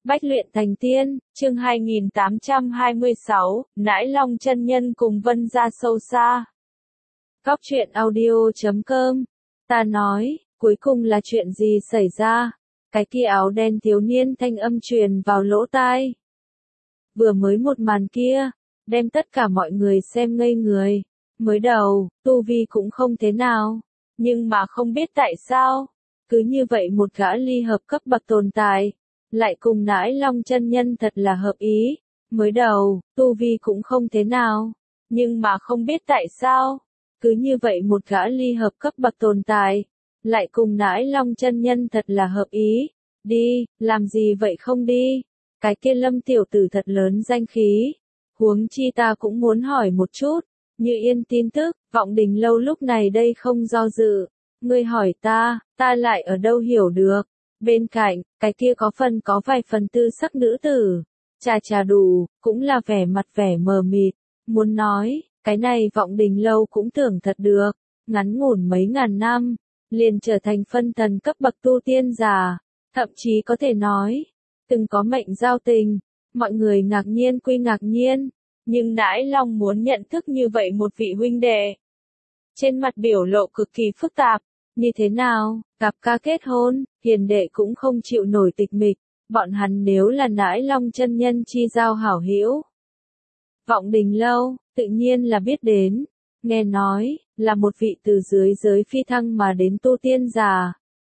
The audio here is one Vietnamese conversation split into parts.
Bách luyện thành tiên, chương 2826, Nãi Long chân nhân cùng Vân gia sâu xa. Góc truyện audio.com. Ta nói, cuối cùng là chuyện gì xảy ra? Cái kia áo đen thiếu niên thanh âm truyền vào lỗ tai. Vừa mới một màn kia, đem tất cả mọi người xem ngây người. Mới đầu, tu vi cũng không thế nào, nhưng mà không biết tại sao, cứ như vậy một gã ly hợp cấp bậc tồn tại, lại cùng Nãi Long chân nhân thật là hợp ý. Mới đầu, tu vi cũng không thế nào, nhưng mà không biết tại sao, cứ như vậy một gã ly hợp cấp bậc tồn tại, lại cùng Nãi Long chân nhân thật là hợp ý. Đi, làm gì vậy không đi? Cái kia Lâm tiểu tử thật lớn danh khí. Huống chi ta cũng muốn hỏi một chút. Như Yên tin tức, Vọng Đình Lâu lúc này đây không do dự. Ngươi hỏi ta lại ở đâu hiểu được. Bên cạnh, cái kia có vài phần tư sắc nữ tử. Chà đủ, cũng là vẻ mặt vẻ mờ mịt. Muốn nói, cái này Vọng Đình Lâu cũng tưởng thật được. Ngắn ngủn mấy ngàn năm, liền trở thành phân thần cấp bậc tu tiên giả. Thậm chí có thể nói, từng có mệnh giao tình. Mọi người ngạc nhiên quy ngạc nhiên. Nhưng Nãi Long muốn nhận thức như vậy một vị huynh đệ. Trên mặt biểu lộ cực kỳ phức tạp. Như thế nào, gặp ca kết hôn, hiền đệ cũng không chịu nổi tịch mịch. Bọn hắn nếu là Nãi Long chân nhân chi giao hảo hữu. Vọng Đình Lâu, tự nhiên là biết đến. Nghe nói, là một vị từ dưới giới phi thăng mà đến tu tiên giả.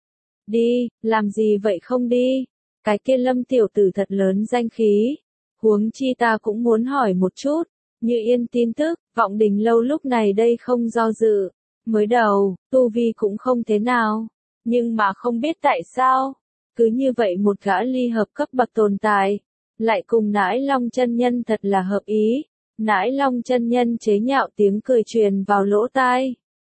Đi, làm gì vậy không đi? Cái kia Lâm tiểu tử thật lớn danh khí. Huống chi ta cũng muốn hỏi một chút. Như Yên tin tức, Vọng Đình Lâu lúc này đây không do dự. Mới đầu, tu vi cũng không thế nào. Nhưng mà không biết tại sao. Cứ như vậy một gã ly hợp cấp bậc tồn tại. Lại cùng Nãi Long chân nhân thật là hợp ý. Nãi Long chân nhân chế nhạo tiếng cười truyền vào lỗ tai.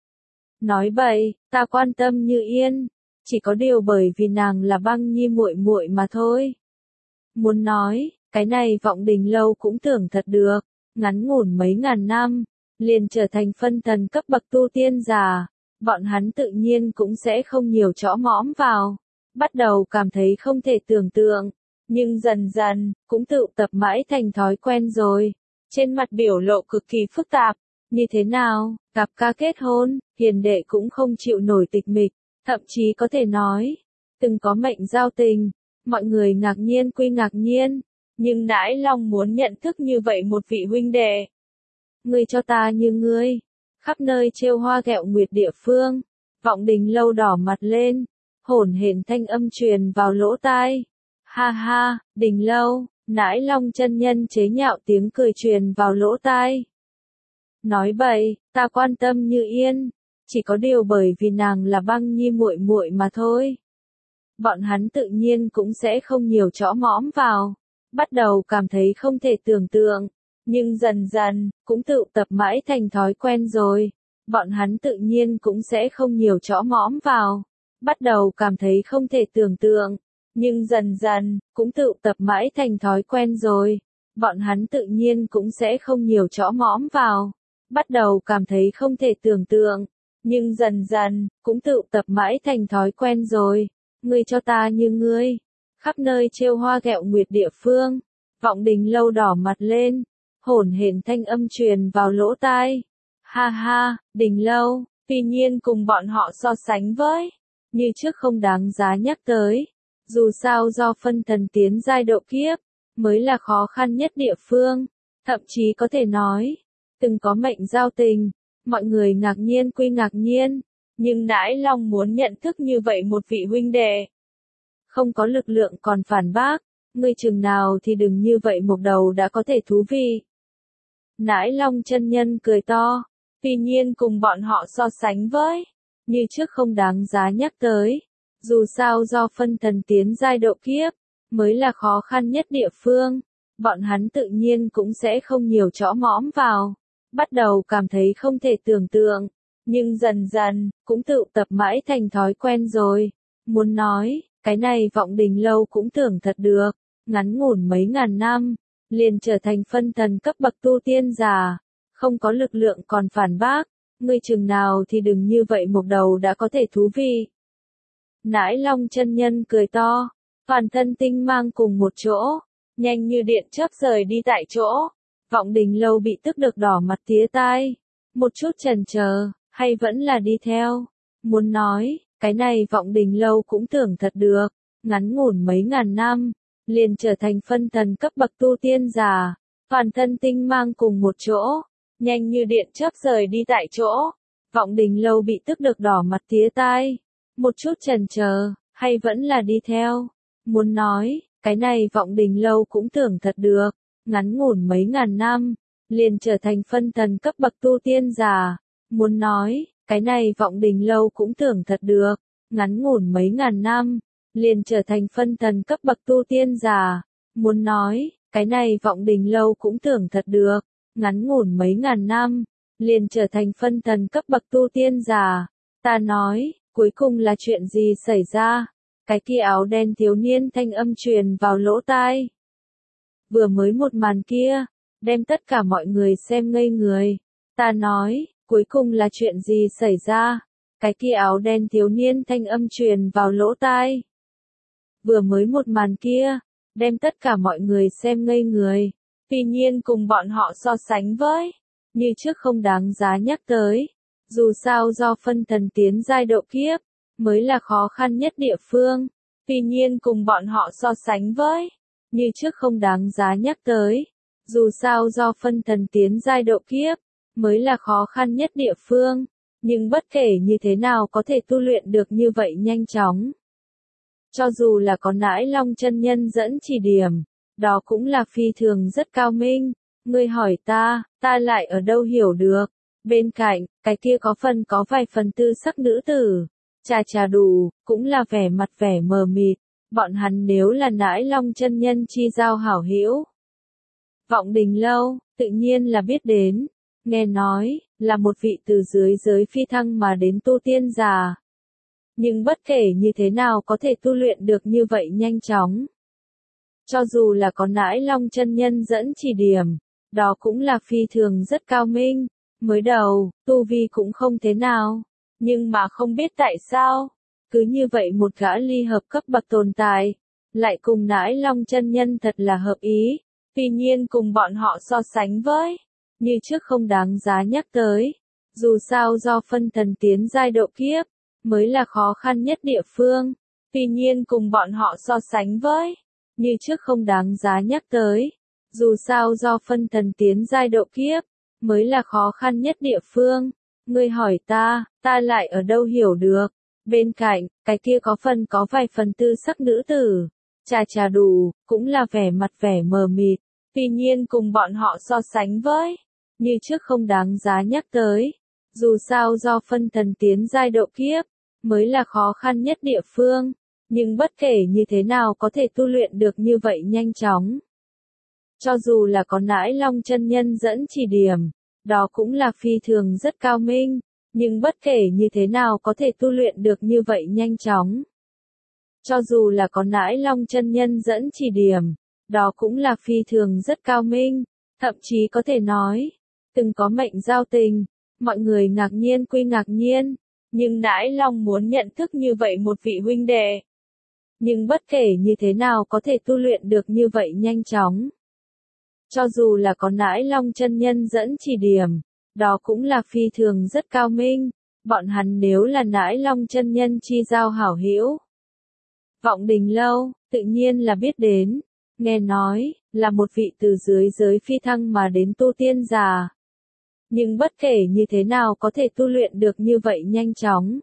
Nói bậy, ta quan tâm Như Yên. Chỉ có điều bởi vì nàng là Băng Nhi muội muội mà thôi. Muốn nói, cái này Vọng Đình Lâu cũng tưởng thật được. Ngắn ngủn mấy ngàn năm, liền trở thành phân thần cấp bậc tu tiên giả. Bọn hắn tự nhiên cũng sẽ không nhiều chõ mõm vào. Bắt đầu cảm thấy không thể tưởng tượng. Nhưng dần dần, cũng tự tập mãi thành thói quen rồi. Trên mặt biểu lộ cực kỳ phức tạp. Như thế nào, gặp ca kết hôn, hiền đệ cũng không chịu nổi tịch mịch. Thậm chí có thể nói, từng có mệnh giao tình. Mọi người ngạc nhiên quy ngạc nhiên. Nhưng Nãi Long muốn nhận thức như vậy một vị huynh đệ. Ngươi cho ta như ngươi. Khắp nơi trêu hoa ghẹo nguyệt địa phương. Vọng Đình Lâu đỏ mặt lên. Hổn hển thanh âm truyền vào lỗ tai. Ha ha, Đình Lâu. Nãi Long chân nhân chế nhạo tiếng cười truyền vào lỗ tai. Nói bậy, ta quan tâm Như Yên. Chỉ có điều bởi vì nàng là Băng Nhi muội muội mà thôi. Bọn hắn tự nhiên cũng sẽ không nhiều chõ mõm vào. Bắt đầu cảm thấy không thể tưởng tượng. Nhưng dần dần, cũng tự tập mãi thành thói quen rồi. Bọn hắn tự nhiên cũng sẽ không nhiều chõ mõm vào. Bắt đầu cảm thấy không thể tưởng tượng. Nhưng dần dần, cũng tự tập mãi thành thói quen rồi. Bọn hắn tự nhiên cũng sẽ không nhiều chõ mõm vào. Bắt đầu cảm thấy không thể tưởng tượng. Nhưng dần dần, cũng tự tập mãi thành thói quen rồi. Ngươi cho ta như ngươi. Khắp nơi trêu hoa ghẹo nguyệt địa phương. Vọng Đình Lâu đỏ mặt lên. Hổn hển thanh âm truyền vào lỗ tai. Ha ha, Đình Lâu, tuy nhiên cùng bọn họ so sánh với. Như trước không đáng giá nhắc tới. Dù sao do phân thần tiến giai độ kiếp. Mới là khó khăn nhất địa phương. Thậm chí có thể nói. Từng có mệnh giao tình. Mọi người ngạc nhiên quy ngạc nhiên. Nhưng Nãi Long muốn nhận thức như vậy một vị huynh đệ. Không có lực lượng còn phản bác. Ngươi chừng nào thì đừng như vậy một đầu đã có thể thú vị. Nãi Long chân nhân cười to. Tuy nhiên cùng bọn họ so sánh với. Như trước không đáng giá nhắc tới. Dù sao do phân thần tiến giai độ kiếp. Mới là khó khăn nhất địa phương. Bọn hắn tự nhiên cũng sẽ không nhiều chõ mõm vào. Bắt đầu cảm thấy không thể tưởng tượng. Nhưng dần dần, cũng tự tập mãi thành thói quen rồi. Muốn nói, cái này Vọng Đình Lâu cũng tưởng thật được. Ngắn ngủn mấy ngàn năm, liền trở thành phân thần cấp bậc tu tiên giả. Không có lực lượng còn phản bác. Ngươi chừng nào thì đừng như vậy một đầu đã có thể thú vị. Nãi Long chân nhân cười to. toàn thân tinh mang cùng một chỗ, nhanh như điện chớp rời đi tại chỗ. Vọng Đình Lâu bị tức được đỏ mặt tía tai, một chút chần chờ, hay vẫn là đi theo. Muốn nói, cái này Vọng Đình Lâu cũng tưởng thật được, ngắn ngủn mấy ngàn năm, liền trở thành phân thần cấp bậc tu tiên giả, toàn thân tinh mang cùng một chỗ, nhanh như điện chớp rời đi tại chỗ. Vọng Đình Lâu bị tức được đỏ mặt tía tai, một chút chần chờ, hay vẫn là đi theo. Muốn nói, cái này Vọng Đình Lâu cũng tưởng thật được, ngắn ngủn mấy ngàn năm, liền trở thành phân thần cấp bậc tu tiên giả. Muốn nói, cái này Vọng Đình Lâu cũng tưởng thật được, ngắn ngủn mấy ngàn năm, liền trở thành phân thần cấp bậc tu tiên giả. Muốn nói, cái này Vọng Đình Lâu cũng tưởng thật được, ngắn ngủn mấy ngàn năm, liền trở thành phân thần cấp bậc tu tiên giả. Ta nói, cuối cùng là chuyện gì xảy ra? Cái kia áo đen thiếu niên thanh âm truyền vào lỗ tai. Vừa mới một màn kia, đem tất cả mọi người xem ngây người. Ta nói, cuối cùng là chuyện gì xảy ra? Cái kia áo đen thiếu niên thanh âm truyền vào lỗ tai. Vừa mới một màn kia, đem tất cả mọi người xem ngây người. Tuy nhiên cùng bọn họ so sánh với, như trước không đáng giá nhắc tới. Dù sao do phân thần tiến giai độ kiếp, mới là khó khăn nhất địa phương. Tuy nhiên cùng bọn họ so sánh với, như trước không đáng giá nhắc tới. Dù sao do phân thần tiến giai độ kiếp, mới là khó khăn nhất địa phương. Nhưng bất kể như thế nào có thể tu luyện được như vậy nhanh chóng. Cho dù là có Nãi Long chân nhân dẫn chỉ điểm, đó cũng là phi thường rất cao minh. Ngươi hỏi ta lại ở đâu hiểu được. Bên cạnh, cái kia có vài phần tư sắc nữ tử. Trà đủ, cũng là vẻ mặt vẻ mờ mịt. Bọn hắn nếu là Nãi Long chân nhân chi giao hảo hữu. Vọng Đình Lâu, tự nhiên là biết đến. Nghe nói, là một vị từ dưới giới phi thăng mà đến tu tiên giả. Nhưng bất kể như thế nào có thể tu luyện được như vậy nhanh chóng. Cho dù là có Nãi Long chân nhân dẫn chỉ điểm, đó cũng là phi thường rất cao minh. Mới đầu, tu vi cũng không thế nào, nhưng mà không biết tại sao, cứ như vậy một gã ly hợp cấp bậc tồn tại, lại cùng Nãi Long chân nhân thật là hợp ý. Tuy nhiên cùng bọn họ so sánh với, như trước không đáng giá nhắc tới. Dù sao do phân thần tiến giai độ kiếp, mới là khó khăn nhất địa phương. Tuy nhiên cùng bọn họ so sánh với, như trước không đáng giá nhắc tới. Dù sao do phân thần tiến giai độ kiếp, mới là khó khăn nhất địa phương. Ngươi hỏi ta lại ở đâu hiểu được. Bên cạnh, cái kia có vài phần tư sắc nữ tử. Trà đủ, cũng là vẻ mặt vẻ mờ mịt. Tuy nhiên cùng bọn họ so sánh với, như trước không đáng giá nhắc tới. Dù sao do phân thần tiến giai độ kiếp, mới là khó khăn nhất địa phương. Nhưng bất kể như thế nào có thể tu luyện được như vậy nhanh chóng. Cho dù là có Nãi Long chân nhân dẫn chỉ điểm, đó cũng là phi thường rất cao minh. Nhưng bất kể như thế nào có thể tu luyện được như vậy nhanh chóng. Cho dù là có Nãi Long chân nhân dẫn chỉ điểm, đó cũng là phi thường rất cao minh. Thậm chí có thể nói, từng có mệnh giao tình, mọi người ngạc nhiên quy ngạc nhiên. Nhưng Nãi Long muốn nhận thức như vậy một vị huynh đệ. Nhưng bất kể như thế nào có thể tu luyện được như vậy nhanh chóng. Cho dù là có Nãi Long chân nhân dẫn chỉ điểm, đó cũng là phi thường rất cao minh. Bọn hắn nếu là Nãi Long chân nhân chi giao hảo hữu. Vọng Đình Lâu, tự nhiên là biết đến. Nghe nói, là một vị từ dưới giới phi thăng mà đến tu tiên giả. Nhưng bất kể như thế nào có thể tu luyện được như vậy nhanh chóng.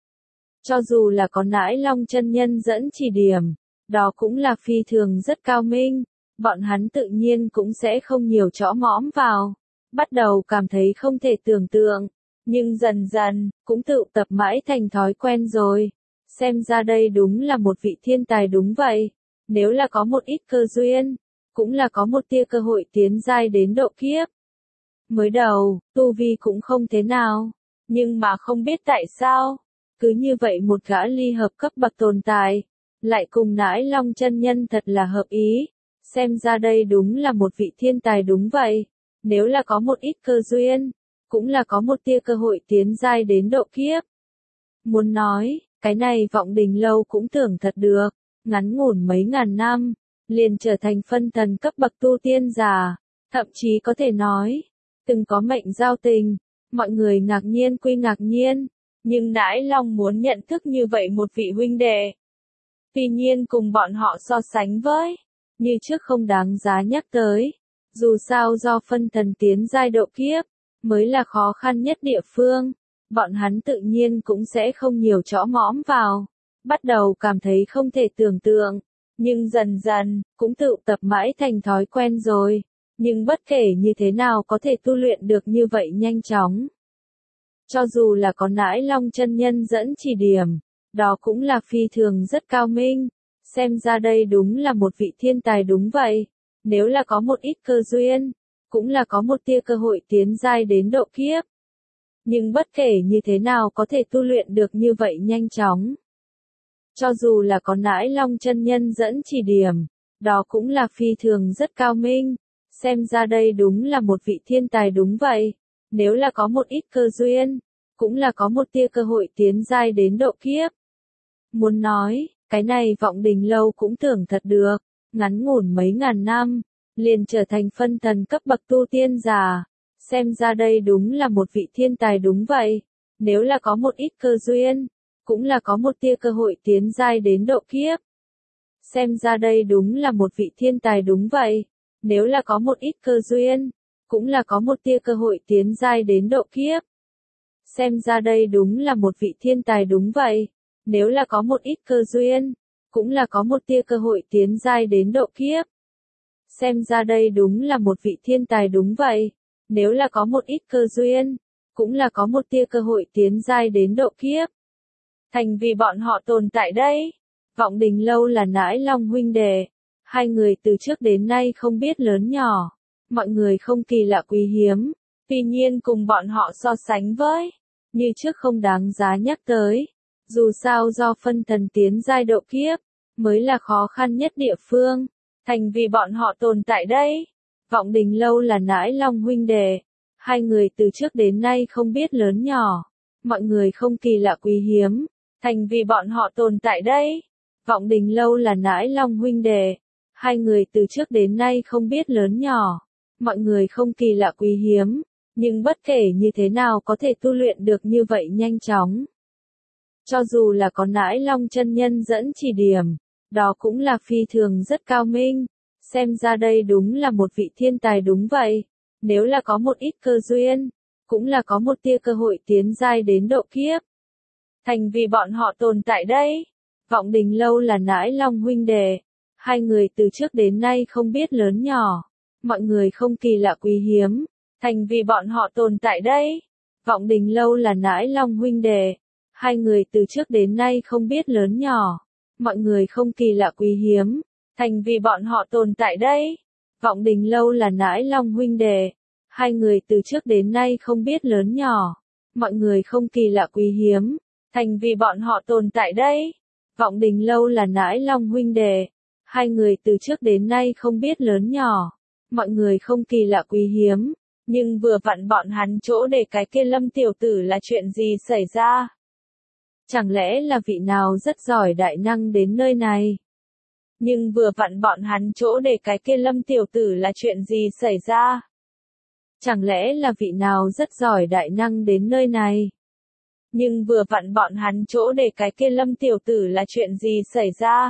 Cho dù là có Nãi Long chân nhân dẫn chỉ điểm, đó cũng là phi thường rất cao minh. Bọn hắn tự nhiên cũng sẽ không nhiều chõ mõm vào. Bắt đầu cảm thấy không thể tưởng tượng. Nhưng dần dần, cũng tự tập mãi thành thói quen rồi. Xem ra đây đúng là một vị thiên tài đúng vậy. Nếu là có một ít cơ duyên, cũng là có một tia cơ hội tiến giai đến độ kiếp. Mới đầu, tu vi cũng không thế nào. Nhưng mà không biết tại sao. Cứ như vậy một gã ly hợp cấp bậc tồn tại. Lại cùng Nãi Long chân nhân thật là hợp ý. Xem ra đây đúng là một vị thiên tài đúng vậy. Nếu là có một ít cơ duyên, cũng là có một tia cơ hội tiến giai đến độ kiếp. Muốn nói, cái này Vọng Đình Lâu cũng tưởng thật được, ngắn ngủn mấy ngàn năm, liền trở thành phân thần cấp bậc tu tiên giả, thậm chí có thể nói, từng có mệnh giao tình, mọi người ngạc nhiên quy ngạc nhiên, nhưng Nãi Long muốn nhận thức như vậy một vị huynh đệ. Tuy nhiên cùng bọn họ so sánh với, như trước không đáng giá nhắc tới, dù sao do phân thần tiến giai độ kiếp, mới là khó khăn nhất địa phương, bọn hắn tự nhiên cũng sẽ không nhiều chõ mõm vào, bắt đầu cảm thấy không thể tưởng tượng, nhưng dần dần, cũng tự tập mãi thành thói quen rồi, nhưng bất kể như thế nào có thể tu luyện được như vậy nhanh chóng. Cho dù là có Nãi Long chân nhân dẫn chỉ điểm, đó cũng là phi thường rất cao minh, xem ra đây đúng là một vị thiên tài đúng vậy, nếu là có một ít cơ duyên, cũng là có một tia cơ hội tiến giai đến độ kiếp. Nhưng bất kể như thế nào có thể tu luyện được như vậy nhanh chóng. Cho dù là có Nãi Long chân nhân dẫn chỉ điểm, đó cũng là phi thường rất cao minh, xem ra đây đúng là một vị thiên tài đúng vậy, nếu là có một ít cơ duyên, cũng là có một tia cơ hội tiến giai đến độ kiếp. Muốn nói, cái này Vọng Đình Lâu cũng tưởng thật được, ngắn ngủn mấy ngàn năm, liền trở thành phân thần cấp bậc tu tiên giả, xem ra đây đúng là một vị thiên tài đúng vậy, nếu là có một ít cơ duyên, cũng là có một tia cơ hội tiến giai đến độ kiếp. Xem ra đây đúng là một vị thiên tài đúng vậy, nếu là có một ít cơ duyên, cũng là có một tia cơ hội tiến giai đến độ kiếp. Xem ra đây đúng là một vị thiên tài đúng vậy, nếu là có một ít cơ duyên, cũng là có một tia cơ hội tiến giai đến độ kiếp. Xem ra đây đúng là một vị thiên tài đúng vậy, nếu là có một ít cơ duyên, cũng là có một tia cơ hội tiến giai đến độ kiếp. Thành vì bọn họ tồn tại đây, Vọng Đình Lâu là Nãi Long huynh đệ, hai người từ trước đến nay không biết lớn nhỏ, mọi người không kỳ lạ quý hiếm, tuy nhiên cùng bọn họ so sánh với, như trước không đáng giá nhắc tới, dù sao do phân thần tiến giai độ kiếp, mới là khó khăn nhất địa phương, thành vì bọn họ tồn tại đây, Vọng Đình Lâu là Nãi Long huynh đệ, hai người từ trước đến nay không biết lớn nhỏ, mọi người không kỳ lạ quý hiếm, thành vì bọn họ tồn tại đây, Vọng Đình Lâu là Nãi Long huynh đệ, hai người từ trước đến nay không biết lớn nhỏ, mọi người không kỳ lạ quý hiếm, nhưng bất kể như thế nào có thể tu luyện được như vậy nhanh chóng. Cho dù là có Nãi Long chân nhân dẫn chỉ điểm, đó cũng là phi thường rất cao minh, xem ra đây đúng là một vị thiên tài đúng vậy, nếu là có một ít cơ duyên, cũng là có một tia cơ hội tiến giai đến độ kiếp. Thành vì bọn họ tồn tại đây, Vọng Đình Lâu là Nãi Long huynh đệ, hai người từ trước đến nay không biết lớn nhỏ, mọi người không kỳ lạ quý hiếm, thành vì bọn họ tồn tại đây, Vọng Đình Lâu là Nãi Long huynh đệ, hai người từ trước đến nay không biết lớn nhỏ, mọi người không kỳ lạ quý hiếm, thành vì bọn họ tồn tại đây, Vọng Đình Lâu là Nãi Long huynh đệ, hai người từ trước đến nay không biết lớn nhỏ, mọi người không kỳ lạ quý hiếm, thành vì bọn họ tồn tại đây, Vọng Đình Lâu là Nãi Long huynh đệ, hai người từ trước đến nay không biết lớn nhỏ, mọi người không kỳ lạ quý hiếm, nhưng vừa vặn bọn hắn chỗ để cái kia Lâm tiểu tử là chuyện gì xảy ra? Chẳng lẽ là vị nào rất giỏi đại năng đến nơi này? Nhưng vừa vặn bọn hắn chỗ để cái kia Lâm tiểu tử là chuyện gì xảy ra? Chẳng lẽ là vị nào rất giỏi đại năng đến nơi này? Nhưng vừa vặn bọn hắn chỗ để cái kia Lâm tiểu tử là chuyện gì xảy ra?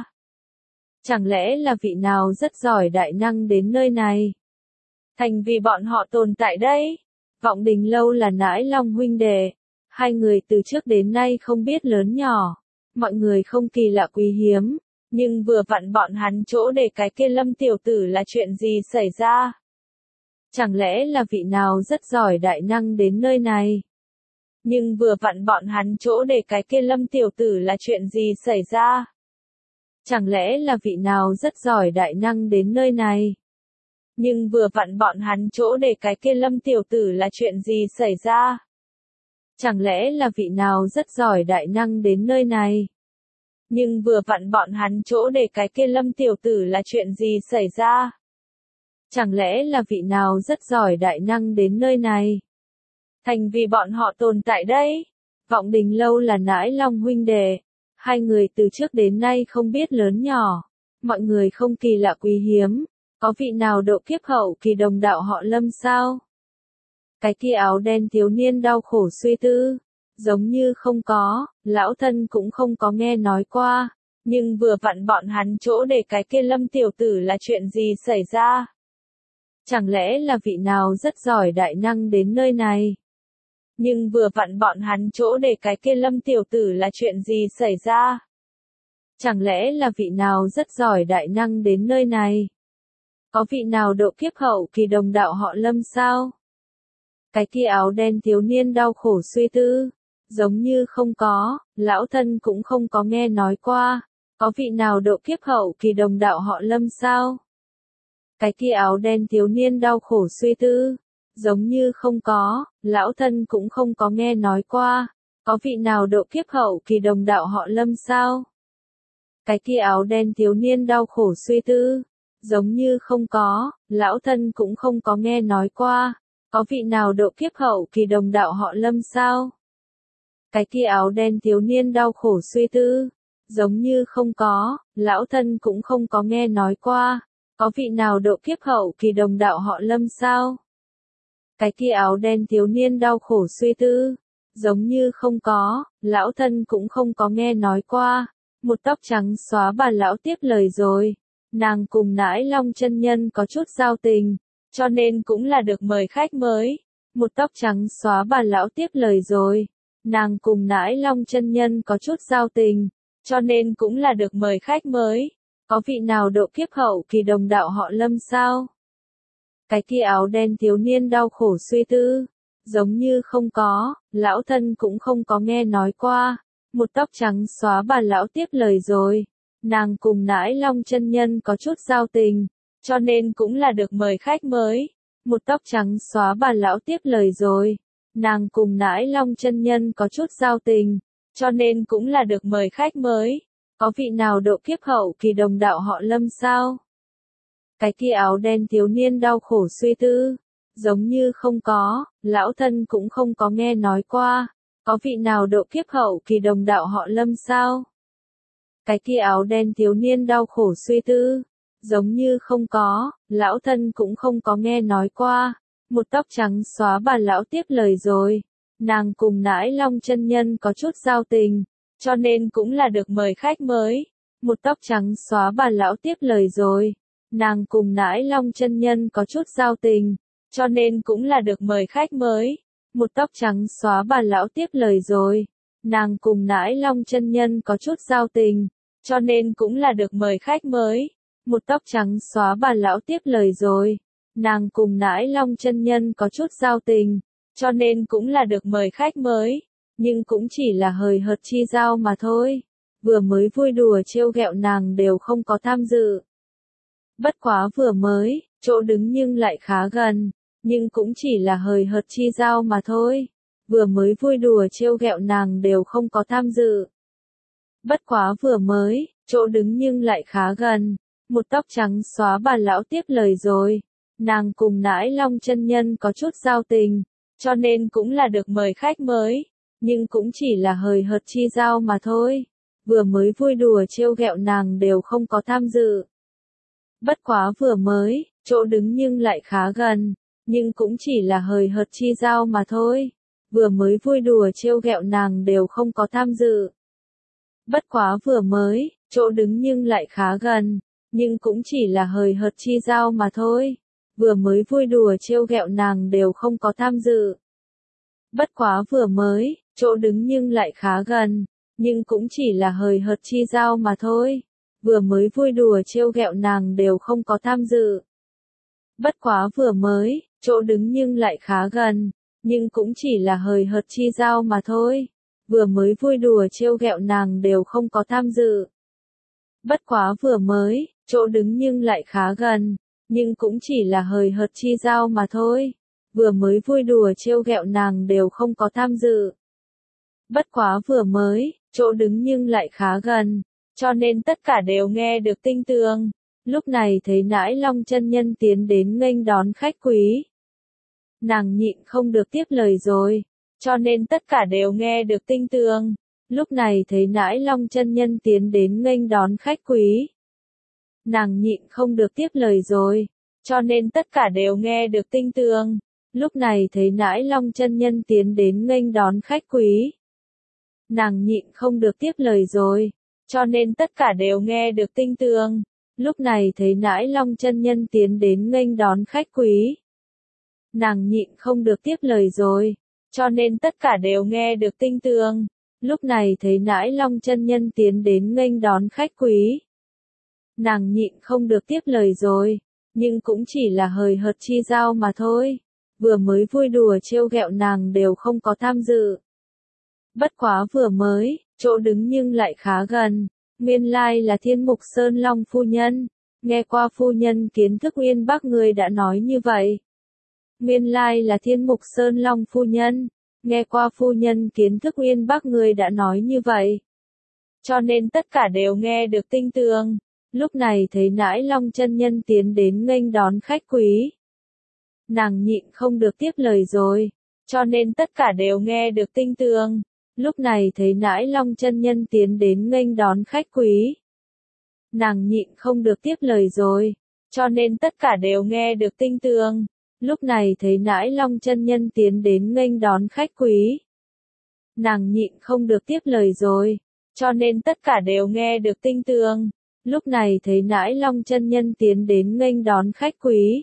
Chẳng lẽ là vị nào rất giỏi đại năng đến nơi này? Thành vì bọn họ tồn tại đây, Vọng Đình Lâu là Nãi Long huynh đệ, hai người từ trước đến nay không biết lớn nhỏ, mọi người không kỳ lạ quý hiếm, nhưng vừa vặn bọn hắn chỗ để cái kia Lâm tiểu tử là chuyện gì xảy ra? Chẳng lẽ là vị nào rất giỏi đại năng đến nơi này? Nhưng vừa vặn bọn hắn chỗ để cái kia Lâm tiểu tử là chuyện gì xảy ra? Chẳng lẽ là vị nào rất giỏi đại năng đến nơi này? Nhưng vừa vặn bọn hắn chỗ để cái kia Lâm tiểu tử là chuyện gì xảy ra? Chẳng lẽ là vị nào rất giỏi đại năng đến nơi này? Nhưng vừa vặn bọn hắn chỗ để cái kia Lâm tiểu tử là chuyện gì xảy ra? Chẳng lẽ là vị nào rất giỏi đại năng đến nơi này? Thành vì bọn họ tồn tại đây, Vọng Đình Lâu là Nãi Long huynh đệ, Hai người từ trước đến nay không biết lớn nhỏ, mọi người không kỳ lạ quý hiếm, có vị nào độ kiếp hậu kỳ đồng đạo họ Lâm sao? Cái kia áo đen thiếu niên đau khổ suy tư, giống như không có, lão thân cũng không có nghe nói qua, nhưng vừa vặn bọn hắn chỗ để cái kia Lâm tiểu tử là chuyện gì xảy ra? Chẳng lẽ là vị nào rất giỏi đại năng đến nơi này? Nhưng vừa vặn bọn hắn chỗ để cái kia Lâm tiểu tử là chuyện gì xảy ra? Chẳng lẽ là vị nào rất giỏi đại năng đến nơi này? Có vị nào độ kiếp hậu kỳ đồng đạo họ Lâm sao? Cái kia áo đen thiếu niên đau khổ suy tư, giống như không có, lão thân cũng không có nghe nói qua, có vị nào độ kiếp hậu kỳ đồng đạo họ Lâm sao? Cái kia áo đen thiếu niên đau khổ suy tư, giống như không có, lão thân cũng không có nghe nói qua, có vị nào độ kiếp hậu kỳ đồng đạo họ Lâm sao? Cái kia áo đen thiếu niên đau khổ suy tư, giống như không có, lão thân cũng không có nghe nói qua, có vị nào độ kiếp hậu kỳ đồng đạo họ Lâm sao? Cái kia áo đen thiếu niên đau khổ suy tư, giống như không có, lão thân cũng không có nghe nói qua, có vị nào độ kiếp hậu kỳ đồng đạo họ Lâm sao? Cái kia áo đen thiếu niên đau khổ suy tư, giống như không có, lão thân cũng không có nghe nói qua, một tóc trắng xóa bà lão tiếp lời rồi, nàng cùng Nãi Long chân nhân có chút giao tình, cho nên cũng là được mời khách mới. Một tóc trắng xóa bà lão tiếp lời rồi, nàng cùng Nãi Long chân nhân có chút giao tình, cho nên cũng là được mời khách mới. Có vị nào độ kiếp hậu kỳ đồng đạo họ Lâm sao? Cái kia áo đen thiếu niên đau khổ suy tư, giống như không có, lão thân cũng không có nghe nói qua. Một tóc trắng xóa bà lão tiếp lời rồi, nàng cùng Nãi Long chân nhân có chút giao tình, cho nên cũng là được mời khách mới. Một tóc trắng xóa bà lão tiếp lời rồi, nàng cùng Nãi Long chân nhân có chút giao tình, cho nên cũng là được mời khách mới. Có vị nào độ kiếp hậu kỳ đồng đạo họ Lâm sao? Cái kia áo đen thiếu niên đau khổ suy tư, giống như không có, lão thân cũng không có nghe nói qua, có vị nào độ kiếp hậu kỳ đồng đạo họ Lâm sao? Cái kia áo đen thiếu niên đau khổ suy tư, giống như không có, lão thân cũng không có nghe nói qua. Một tóc trắng xóa bà lão tiếp lời rồi, nàng cùng Nãi Long chân nhân có chút giao tình, cho nên cũng là được mời khách mới. Một tóc trắng xóa bà lão tiếp lời rồi, nàng cùng Nãi Long chân nhân có chút giao tình, cho nên cũng là được mời khách mới. Một tóc trắng xóa bà lão tiếp lời rồi, nàng cùng Nãi Long chân nhân có chút giao tình, cho nên cũng là được mời khách mới. Một tóc trắng xóa bà lão tiếp lời rồi, nàng cùng Nãi Long chân nhân có chút giao tình, cho nên cũng là được mời khách mới, nhưng cũng chỉ là hời hợt chi giao mà thôi. Vừa mới vui đùa trêu ghẹo nàng đều không có tham dự. Bất quá vừa mới, chỗ đứng nhưng lại khá gần, nhưng cũng chỉ là hời hợt chi giao mà thôi. Vừa mới vui đùa trêu ghẹo nàng đều không có tham dự. Bất quá vừa mới, chỗ đứng nhưng lại khá gần, một tóc trắng xóa bà lão tiếp lời rồi, nàng cùng Nãi Long chân nhân có chút giao tình, cho nên cũng là được mời khách mới, nhưng cũng chỉ là hời hợt chi giao mà thôi. Vừa mới vui đùa trêu ghẹo nàng đều không có tham dự. Bất quá vừa mới, chỗ đứng nhưng lại khá gần, nhưng cũng chỉ là hời hợt chi giao mà thôi. Vừa mới vui đùa trêu ghẹo nàng đều không có tham dự. Bất quá vừa mới, chỗ đứng nhưng lại khá gần, nhưng cũng chỉ là hời hợt chi giao mà thôi. Vừa mới vui đùa trêu ghẹo nàng đều không có tham dự. Bất quá vừa mới, chỗ đứng nhưng lại khá gần, nhưng cũng chỉ là hời hợt chi giao mà thôi. Vừa mới vui đùa trêu ghẹo nàng đều không có tham dự. Bất quá vừa mới, chỗ đứng nhưng lại khá gần, nhưng cũng chỉ là hời hợt chi giao mà thôi. Vừa mới vui đùa trêu ghẹo nàng đều không có tham dự. Bất quá vừa mới, chỗ đứng nhưng lại khá gần, nhưng cũng chỉ là hời hợt chi giao mà thôi. Vừa mới vui đùa trêu ghẹo nàng đều không có tham dự. Bất quá vừa mới, chỗ đứng nhưng lại khá gần, cho nên tất cả đều nghe được tinh tường. Lúc này thấy Nãi Long chân nhân tiến đến nghênh đón khách quý. Nàng nhịn không được tiếp lời rồi, cho nên tất cả đều nghe được tinh tường. Lúc này thấy Nãi Long chân nhân tiến đến nghênh đón khách quý. Nàng nhịn không được tiếp lời rồi, cho nên tất cả đều nghe được tinh tường. Lúc này thấy Nãi Long chân nhân tiến đến nghênh đón khách quý. Nàng nhịn không được tiếp lời rồi, cho nên tất cả đều nghe được tinh tường. Lúc này thấy Nãi Long chân nhân tiến đến nghênh đón khách quý. Nàng nhịn không được tiếp lời rồi, cho nên tất cả đều nghe được tinh tường. Lúc này thấy Nãi Long chân nhân tiến đến nghênh đón khách quý. Nàng nhịn không được tiếp lời rồi, nhưng cũng chỉ là hời hợt chi giao mà thôi. Vừa mới vui đùa trêu ghẹo nàng đều không có tham dự. Bất quá vừa mới, chỗ đứng nhưng lại khá gần. Nguyên lai là Thiên Mục Sơn Long phu nhân. Nghe qua phu nhân kiến thức Uyên Bắc người đã nói như vậy. Nguyên lai là Thiên Mục Sơn Long phu nhân. Nghe qua phu nhân kiến thức Uyên Bắc người đã nói như vậy. Cho nên tất cả đều nghe được tinh tường. Lúc này thấy Nãi Long chân nhân tiến đến nghênh đón khách quý. Nàng nhịn không được tiếp lời rồi, cho nên tất cả đều nghe được tinh tường. Lúc này thấy Nãi Long chân nhân tiến đến nghênh đón khách quý. Nàng nhịn không được tiếp lời rồi, cho nên tất cả đều nghe được tinh tường. Lúc này thấy Nãi Long chân nhân tiến đến nghênh đón khách quý. Nàng nhịn không được tiếp lời rồi, cho nên tất cả đều nghe được tinh tường. Lúc này thấy Nãi Long chân nhân tiến đến nghênh đón khách quý.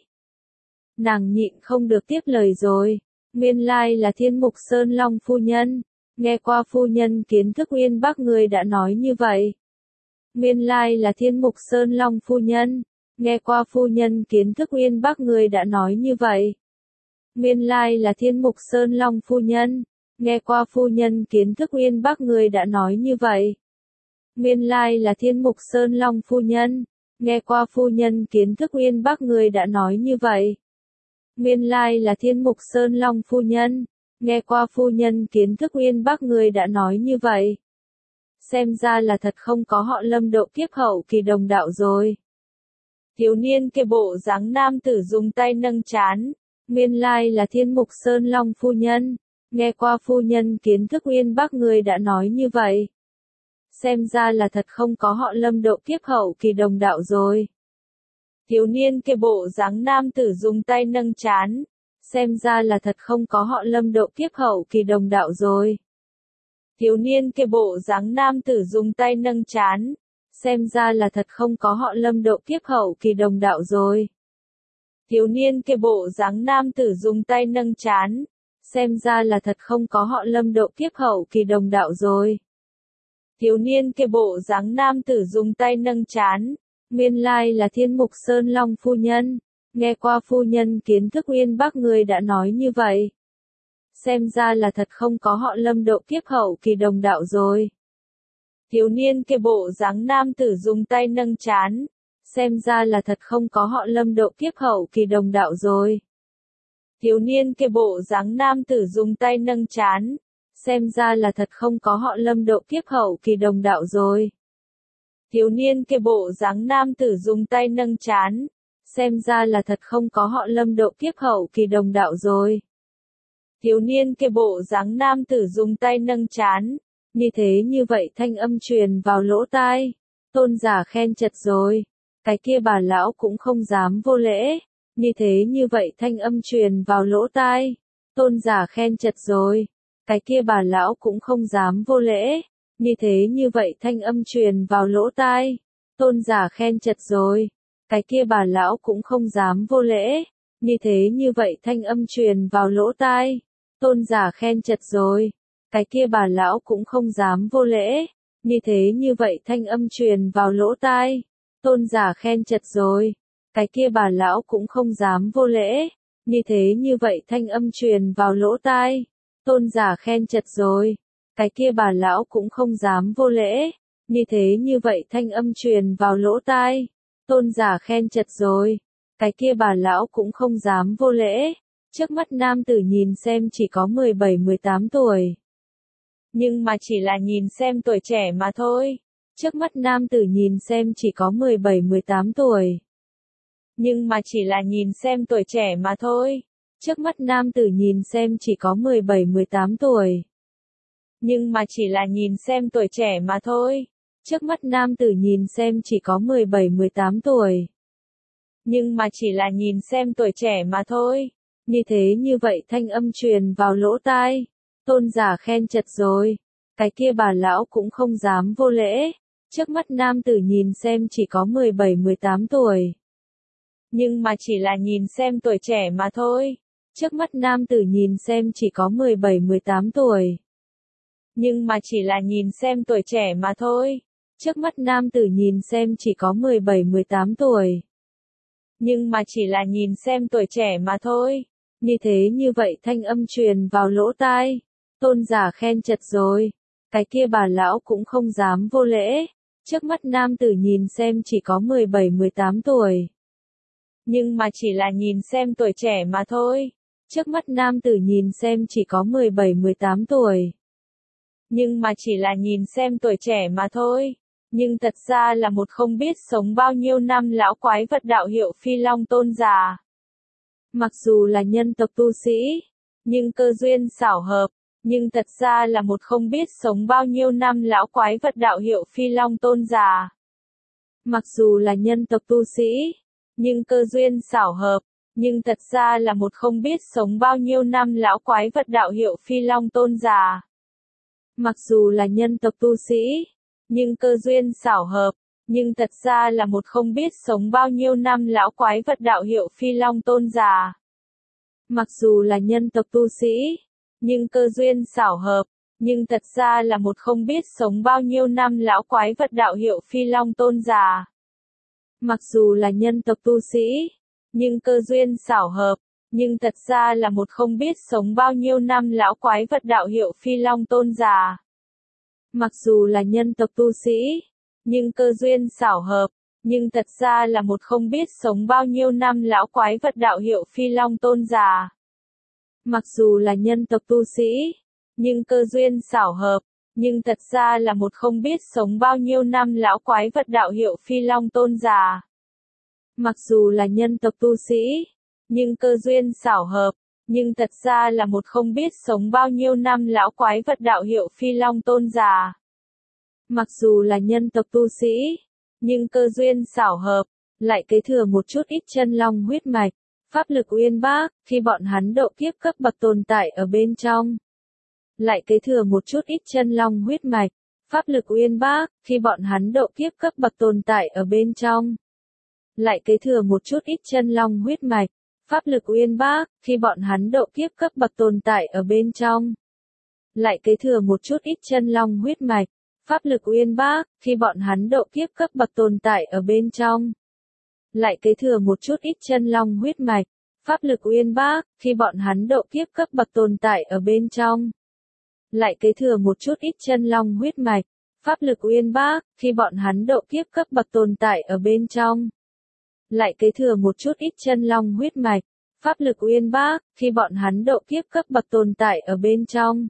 Nàng nhịn không được tiếp lời rồi. Nguyên lai là Thiên Mục Sơn Long phu nhân. Nghe qua phu nhân kiến thức Uyên Bắc người đã nói như vậy. Nguyên lai là Thiên Mục Sơn Long phu nhân. Nghe qua phu nhân kiến thức Uyên Bắc người đã nói như vậy. Nguyên lai là Thiên Mục Sơn Long phu nhân. Nghe qua phu nhân kiến thức Uyên Bắc người đã nói như vậy. Nguyên lai là Thiên Mục Sơn Long phu nhân. Nghe qua phu nhân kiến thức Uyên Bắc người đã nói như vậy. Nguyên lai là Thiên Mục Sơn Long phu nhân. Nghe qua phu nhân kiến thức Uyên Bắc người đã nói như vậy. Xem ra là thật không có họ Lâm độ kiếp hậu kỳ đồng đạo rồi. Thiếu niên kia bộ dáng nam tử dùng tay nâng trán. Nguyên lai là Thiên Mục Sơn Long phu nhân. Nghe qua phu nhân kiến thức Uyên Bắc người đã nói như vậy. Xem ra là thật không có họ Lâm độ kiếp hậu kỳ đồng đạo rồi. Thiếu niên kia bộ dáng nam tử dùng tay nâng trán. Xem ra là thật không có họ Lâm độ kiếp hậu kỳ đồng đạo rồi. Thiếu niên kia bộ dáng nam tử dùng tay nâng trán. Xem ra là thật không có họ Lâm độ kiếp hậu kỳ đồng đạo rồi. Thiếu niên kia bộ dáng nam tử dùng tay nâng trán. Xem ra là thật không có họ Lâm độ kiếp hậu kỳ đồng đạo rồi. Thiếu niên kia bộ dáng nam tử dùng tay nâng trán. Nguyên lai là Thiên Mục Sơn Long phu nhân. Nghe qua phu nhân kiến thức Uyên Bắc người đã nói như vậy. Xem ra là thật không có họ Lâm độ kiếp hậu kỳ đồng đạo rồi. Thiếu niên kia bộ dáng nam tử dùng tay nâng trán. Xem ra là thật không có họ Lâm độ kiếp hậu kỳ đồng đạo rồi. Thiếu niên kia bộ dáng nam tử dùng tay nâng trán. Xem ra là thật không có họ Lâm độ kiếp hậu kỳ đồng đạo rồi. Thiếu niên kia bộ dáng nam tử dùng tay nâng trán. Xem ra là thật không có họ Lâm độ kiếp hậu kỳ đồng đạo rồi. Thiếu niên kia bộ dáng nam tử dùng tay nâng trán. Như thế như vậy thanh âm truyền vào lỗ tai. Tôn giả khen chật rồi. Cái kia bà lão cũng không dám vô lễ. Như thế như vậy thanh âm truyền vào lỗ tai. Tôn giả khen chật rồi. Cái kia bà lão cũng không dám vô lễ. Như thế như vậy thanh âm truyền vào lỗ tai. Tôn giả khen chật rồi. Cái kia bà lão cũng không dám vô lễ. Như thế như vậy thanh âm truyền vào lỗ tai. Tôn giả khen chật rồi. Cái kia bà lão cũng không dám vô lễ. Như thế như vậy thanh âm truyền vào lỗ tai. Tôn giả khen chật rồi. Cái kia bà lão cũng không dám vô lễ. Như thế như vậy thanh âm truyền vào lỗ tai. Tôn giả khen chật rồi. Cái kia bà lão cũng không dám vô lễ. Như thế như vậy thanh âm truyền vào lỗ tai. Tôn giả khen chật rồi. Cái kia bà lão cũng không dám vô lễ. Trước mắt nam tử nhìn xem chỉ có 17-18 tuổi. Nhưng mà chỉ là nhìn xem tuổi trẻ mà thôi. Trước mắt nam tử nhìn xem chỉ có 17-18 tuổi. Nhưng mà chỉ là nhìn xem tuổi trẻ mà thôi. Trước mắt nam tử nhìn xem chỉ có 17-18 tuổi. Nhưng mà chỉ là nhìn xem tuổi trẻ mà thôi. Trước mắt nam tử nhìn xem chỉ có 17-18 tuổi. Nhưng mà chỉ là nhìn xem tuổi trẻ mà thôi. Như vậy thanh âm truyền vào lỗ tai. Tôn giả khen chật rồi. Cái kia bà lão cũng không dám vô lễ. Trước mắt nam tử nhìn xem chỉ có 17-18 tuổi. Nhưng mà chỉ là nhìn xem tuổi trẻ mà thôi. Trước mắt nam tử nhìn xem chỉ có 17-18 tuổi. Nhưng mà chỉ là nhìn xem tuổi trẻ mà thôi. Trước mắt nam tử nhìn xem chỉ có 17-18 tuổi. Nhưng mà chỉ là nhìn xem tuổi trẻ mà thôi. Như vậy thanh âm truyền vào lỗ tai. Tôn giả khen chật rồi. Cái kia bà lão cũng không dám vô lễ. Trước mắt nam tử nhìn xem chỉ có 17-18 tuổi. Nhưng mà chỉ là nhìn xem tuổi trẻ mà thôi. Trước mắt nam tử nhìn xem chỉ có 17-18 tuổi. Nhưng mà chỉ là nhìn xem tuổi trẻ mà thôi. Nhưng thật ra là một không biết sống bao nhiêu năm lão quái vật đạo hiệu Phi Long Tôn giả. Mặc dù là nhân tộc tu sĩ, nhưng cơ duyên xảo hợp, nhưng thật ra là một không biết sống bao nhiêu năm lão quái vật đạo hiệu Phi Long Tôn giả. Mặc dù là nhân tộc tu sĩ, nhưng cơ duyên xảo hợp, nhưng thật ra là một không biết sống bao nhiêu năm lão quái vật đạo hiệu Phi Long Tôn giả. Mặc dù là nhân tộc tu sĩ, nhưng cơ duyên xảo hợp, nhưng thật ra là một không biết sống bao nhiêu năm lão quái vật đạo hiệu Phi Long Tôn giả. Mặc dù là nhân tộc tu sĩ, nhưng cơ duyên xảo hợp, nhưng thật ra là một không biết sống bao nhiêu năm lão quái vật đạo hiệu Phi Long Tôn giả. Mặc dù là nhân tộc tu sĩ, nhưng cơ duyên xảo hợp, nhưng thật ra là một không biết sống bao nhiêu năm lão quái vật đạo hiệu Phi Long Tôn giả. Mặc dù là nhân tộc tu sĩ, nhưng cơ duyên xảo hợp, nhưng thật ra là một không biết sống bao nhiêu năm lão quái vật đạo hiệu Phi Long Tôn giả. Mặc dù là nhân tộc tu sĩ, nhưng cơ duyên xảo hợp, nhưng thật ra là một không biết sống bao nhiêu năm lão quái vật đạo hiệu Phi Long Tôn giả. Mặc dù là nhân tộc tu sĩ, nhưng cơ duyên xảo hợp, nhưng thật ra là một không biết sống bao nhiêu năm lão quái vật đạo hiệu Phi Long Tôn giả. Mặc dù là nhân tộc tu sĩ, nhưng cơ duyên xảo hợp, lại kế thừa một chút ít chân long huyết mạch, pháp lực uyên bác, khi bọn hắn độ kiếp cấp bậc tồn tại ở bên trong. Lại kế thừa một chút ít chân long huyết mạch, pháp lực uyên bác, khi bọn hắn độ kiếp cấp bậc tồn tại ở bên trong. Lại kế thừa một chút ít chân long huyết mạch, pháp lực uyên bác, khi bọn hắn độ kiếp cấp bậc tồn tại ở bên trong. Lại kế thừa một chút ít chân long huyết mạch, pháp lực uyên bác, khi bọn hắn độ kiếp cấp bậc tồn tại ở bên trong. Lại kế thừa một chút ít chân long huyết mạch, pháp lực uyên bác, khi bọn hắn độ kiếp cấp bậc tồn tại ở bên trong. Lại kế thừa một chút ít chân long huyết mạch, pháp lực uyên bác, khi bọn hắn độ kiếp cấp bậc tồn tại ở bên trong. Lại kế thừa một chút ít chân long huyết mạch, pháp lực uyên bác, khi bọn hắn độ kiếp cấp bậc tồn tại ở bên trong.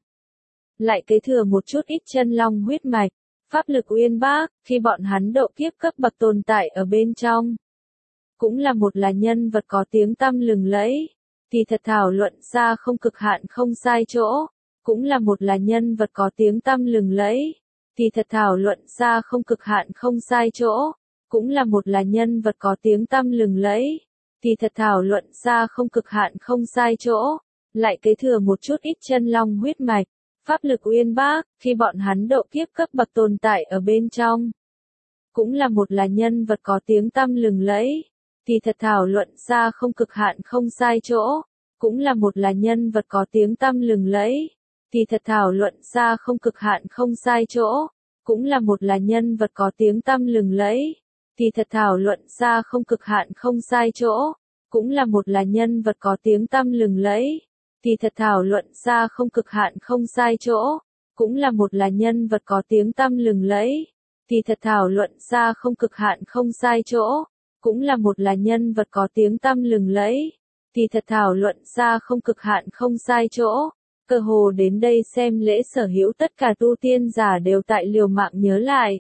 Lại kế thừa một chút ít chân long huyết mạch, pháp lực uyên bác, khi bọn hắn độ kiếp cấp bậc tồn tại ở bên trong. Cũng là một là nhân vật có tiếng tăm lừng lẫy, thì thật thảo luận ra không cực hạn không sai chỗ. Cũng là một là nhân vật có tiếng tăm lừng lẫy, thì thật thảo luận ra không cực hạn không sai chỗ. Cũng là một là nhân vật có tiếng tăm lừng lẫy, thì thật thảo luận ra không cực hạn không sai chỗ. Lại kế thừa một chút ít chân long huyết mạch, pháp lực uyên bác, khi bọn hắn độ kiếp cấp bậc tồn tại ở bên trong. Cũng là một là nhân vật có tiếng tăm lừng lẫy, thì thật thảo luận ra không cực hạn không sai chỗ. Cũng là một là nhân vật có tiếng tăm lừng lẫy, thì thật thảo luận ra không cực hạn không sai chỗ. Cũng là một là nhân vật có tiếng tăm lừng lẫy, thì thật thảo luận ra không cực hạn không sai chỗ. Cũng là một là nhân vật có tiếng tăm lừng lẫy, thì thật thảo luận ra không cực hạn không sai chỗ. Cũng là một là nhân vật có tiếng tăm lừng lẫy, thì thật thảo luận ra không cực hạn không sai chỗ. Cũng là một là nhân vật có tiếng tăm lừng lẫy, thì thật thảo luận ra không cực hạn không sai chỗ. Cơ hồ đến đây xem lễ sở hữu tất cả tu tiên giả đều tại liều mạng nhớ lại.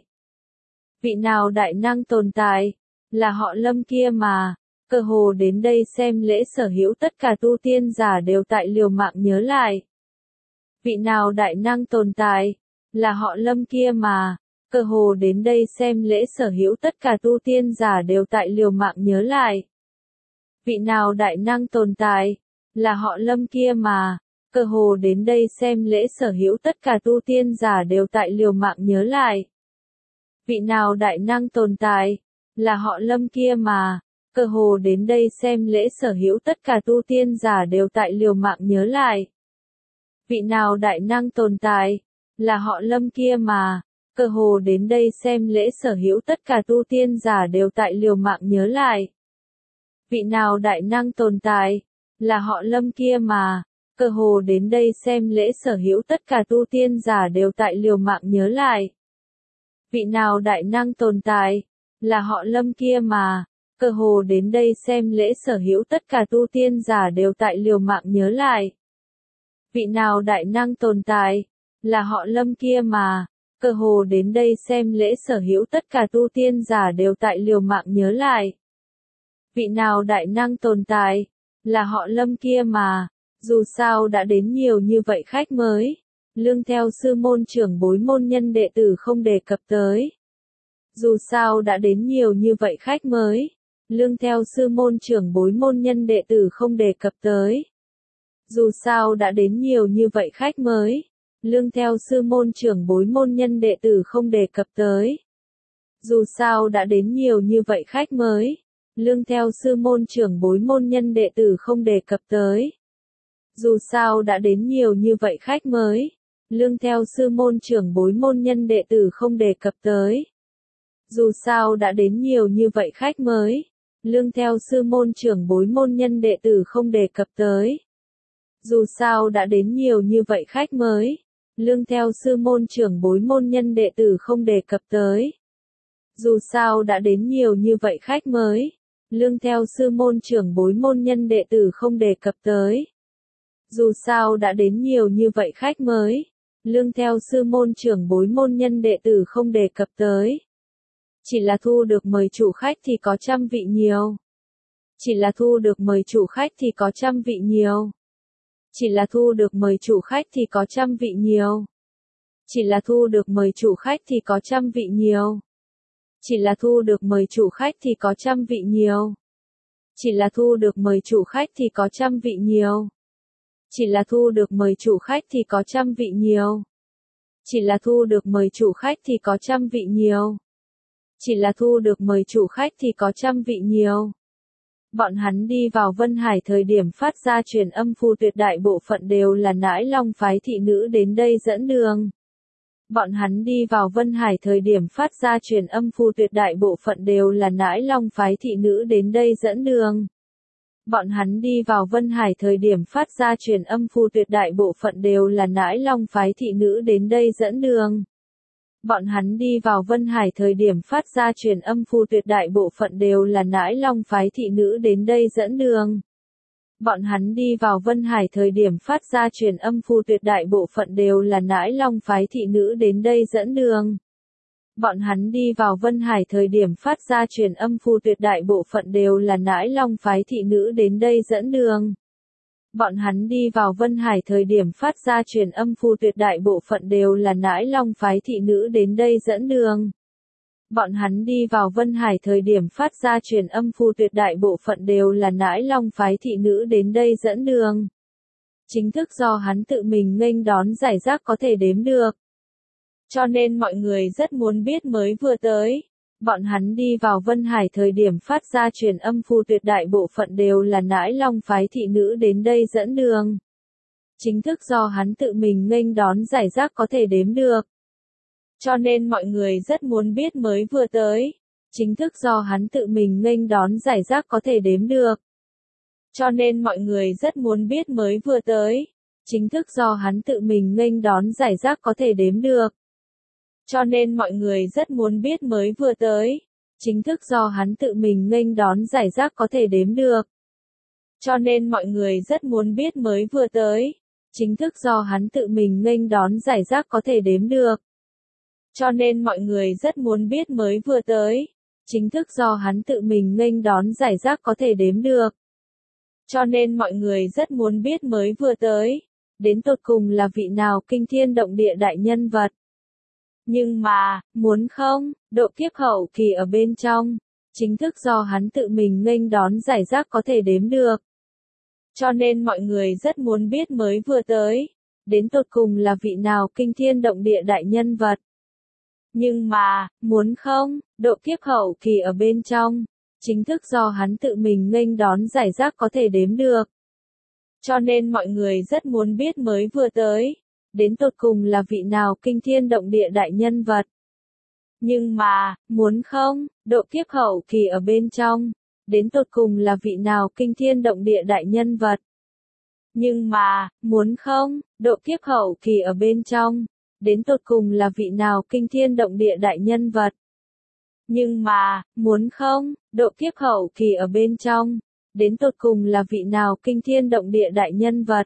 Vị nào đại năng tồn tại, là họ Lâm kia mà. Cơ hồ đến đây xem lễ sở hữu tất cả tu tiên giả đều tại liều mạng nhớ lại. Vị nào đại năng tồn tại, là họ Lâm kia mà, cơ hồ đến đây xem lễ sở hữu tất cả tu tiên giả đều tại liều mạng nhớ lại. Vị nào đại năng tồn tại, là họ Lâm kia mà, cơ hồ đến đây xem lễ sở hữu tất cả tu tiên giả đều tại liều mạng nhớ lại. Vị nào đại năng tồn tại, là họ Lâm kia mà, cơ hồ đến đây xem lễ sở hữu tất cả tu tiên giả đều tại liều mạng nhớ lại. Vị nào đại năng tồn tại, là họ Lâm kia mà, cơ hồ đến đây xem lễ sở hữu tất cả tu tiên giả đều tại liều mạng nhớ lại. Vị nào đại năng tồn tại, là họ Lâm kia mà, cơ hồ đến đây xem lễ sở hữu tất cả tu tiên giả đều tại liều mạng nhớ lại. Vị nào đại năng tồn tại, là họ Lâm kia mà, cơ hồ đến đây xem lễ sở hữu tất cả tu tiên giả đều tại liều mạng nhớ lại. Vị nào đại năng tồn tại, là họ Lâm kia mà, cơ hồ đến đây xem lễ sở hữu tất cả tu tiên giả đều tại liều mạng nhớ lại. Vị nào đại năng tồn tại, là họ Lâm kia mà, dù sao đã đến nhiều như vậy khách mới, lương theo sư môn trưởng bối môn nhân đệ tử không đề cập tới. Dù sao đã đến nhiều như vậy khách mới, lương theo sư môn trưởng bối môn nhân đệ tử không đề cập tới. Dù sao đã đến nhiều như vậy khách mới, lương theo sư môn trưởng bối môn nhân đệ tử không đề cập tới. Dù sao đã đến nhiều như vậy khách mới, lương theo sư môn trưởng bối môn nhân đệ tử không đề cập tới. Dù sao đã đến nhiều như vậy khách mới, lương theo sư môn trưởng bối môn nhân đệ tử không đề cập tới. Dù sao đã đến nhiều như vậy khách mới, lương theo sư môn trưởng bối môn nhân đệ tử không đề cập tới. Dù sao đã đến nhiều như vậy khách mới, lương theo sư môn trưởng bối môn nhân đệ tử không đề cập tới. Dù sao đã đến nhiều như vậy khách mới, lương theo sư môn trưởng bối môn nhân đệ tử không đề cập tới. Dù sao đã đến nhiều như vậy khách mới, lương theo sư môn trưởng bối môn nhân đệ tử không đề cập tới. Chỉ là thu được mời chủ khách thì có trăm vị nhiều. Chỉ là thu được mời chủ khách thì có trăm vị nhiều. Chỉ là thu được mời chủ khách thì có trăm vị nhiều. Chỉ là thu được mời chủ khách thì có trăm vị nhiều. Chỉ là thu được mời chủ khách thì có trăm vị nhiều. Chỉ là thu được mời chủ khách thì có trăm vị nhiều. Chỉ là thu được mời chủ khách thì có trăm vị nhiều. Chỉ là thu được mời chủ khách thì có trăm vị nhiều. Chỉ là thu được mời chủ khách thì có trăm vị nhiều. Bọn hắn đi vào Vân Hải thời điểm phát ra truyền âm phù tuyệt đại bộ phận đều là Nãi Long phái thị nữ đến đây dẫn đường. Bọn hắn đi vào Vân Hải thời điểm phát ra truyền âm phù tuyệt đại bộ phận đều là Nãi Long phái thị nữ đến đây dẫn đường. Bọn hắn đi vào Vân Hải thời điểm phát ra truyền âm phù tuyệt đại bộ phận đều là Nãi Long phái thị nữ đến đây dẫn đường. Bọn hắn đi vào Vân Hải thời điểm phát ra truyền âm phù tuyệt đại bộ phận đều là Nãi Long phái thị nữ đến đây dẫn đường. Bọn hắn đi vào Vân Hải thời điểm phát ra truyền âm phù tuyệt đại bộ phận đều là Nãi Long phái thị nữ đến đây dẫn đường. Bọn hắn đi vào Vân Hải thời điểm phát ra truyền âm phù tuyệt đại bộ phận đều là Nãi Long phái thị nữ đến đây dẫn đường. Bọn hắn đi vào Vân Hải thời điểm phát ra truyền âm phù tuyệt đại bộ phận đều là Nãi Long phái thị nữ đến đây dẫn đường. Bọn hắn đi vào Vân Hải thời điểm phát ra truyền âm phù tuyệt đại bộ phận đều là Nãi Long phái thị nữ đến đây dẫn đường. Chính thức do hắn tự mình nghênh đón giải rác có thể đếm được. Cho nên mọi người rất muốn biết mới vừa tới. Bọn hắn đi vào Vân Hải thời điểm phát ra truyền âm phù tuyệt đại bộ phận đều là Nãi Long phái thị nữ đến đây dẫn đường. Chính thức do hắn tự mình nghênh đón giải rác có thể đếm được. Cho nên mọi người rất muốn biết mới vừa tới. Chính thức do hắn tự mình nghênh đón giải rác có thể đếm được. Cho nên mọi người rất muốn biết mới vừa tới. Chính thức do hắn tự mình nghênh đón giải rác có thể đếm được. Cho nên mọi người rất muốn biết mới vừa tới. Chính thức do hắn tự mình nghênh đón giải rác có thể đếm được. Cho nên mọi người rất muốn biết mới vừa tới. Chính thức do hắn tự mình nghênh đón giải rác có thể đếm được. Cho nên mọi người rất muốn biết mới vừa tới. Chính thức do hắn tự mình nghênh đón giải rác có thể đếm được. Cho nên mọi người rất muốn biết mới vừa tới. đến tột cùng là vị nào kinh thiên động địa đại nhân vật. Nhưng mà, muốn không, độ kiếp hậu kỳ ở bên trong, chính thức do hắn tự mình nghênh đón giải rác có thể đếm được. Cho nên mọi người rất muốn biết mới vừa tới, đến tột cùng là vị nào kinh thiên động địa đại nhân vật. Nhưng mà, muốn không, độ kiếp hậu kỳ ở bên trong, chính thức do hắn tự mình nghênh đón giải rác có thể đếm được. Cho nên mọi người rất muốn biết mới vừa tới, đến tột cùng là vị nào kinh thiên động địa đại nhân vật. Nhưng mà, muốn không, độ kiếp hậu kỳ ở bên trong, đến tột cùng là vị nào kinh thiên động địa đại nhân vật. Nhưng mà, muốn không, độ kiếp hậu kỳ ở bên trong, đến tột cùng là vị nào kinh thiên động địa đại nhân vật. Nhưng mà, muốn không, độ kiếp hậu kỳ ở bên trong, đến tột cùng là vị nào kinh thiên động địa đại nhân vật.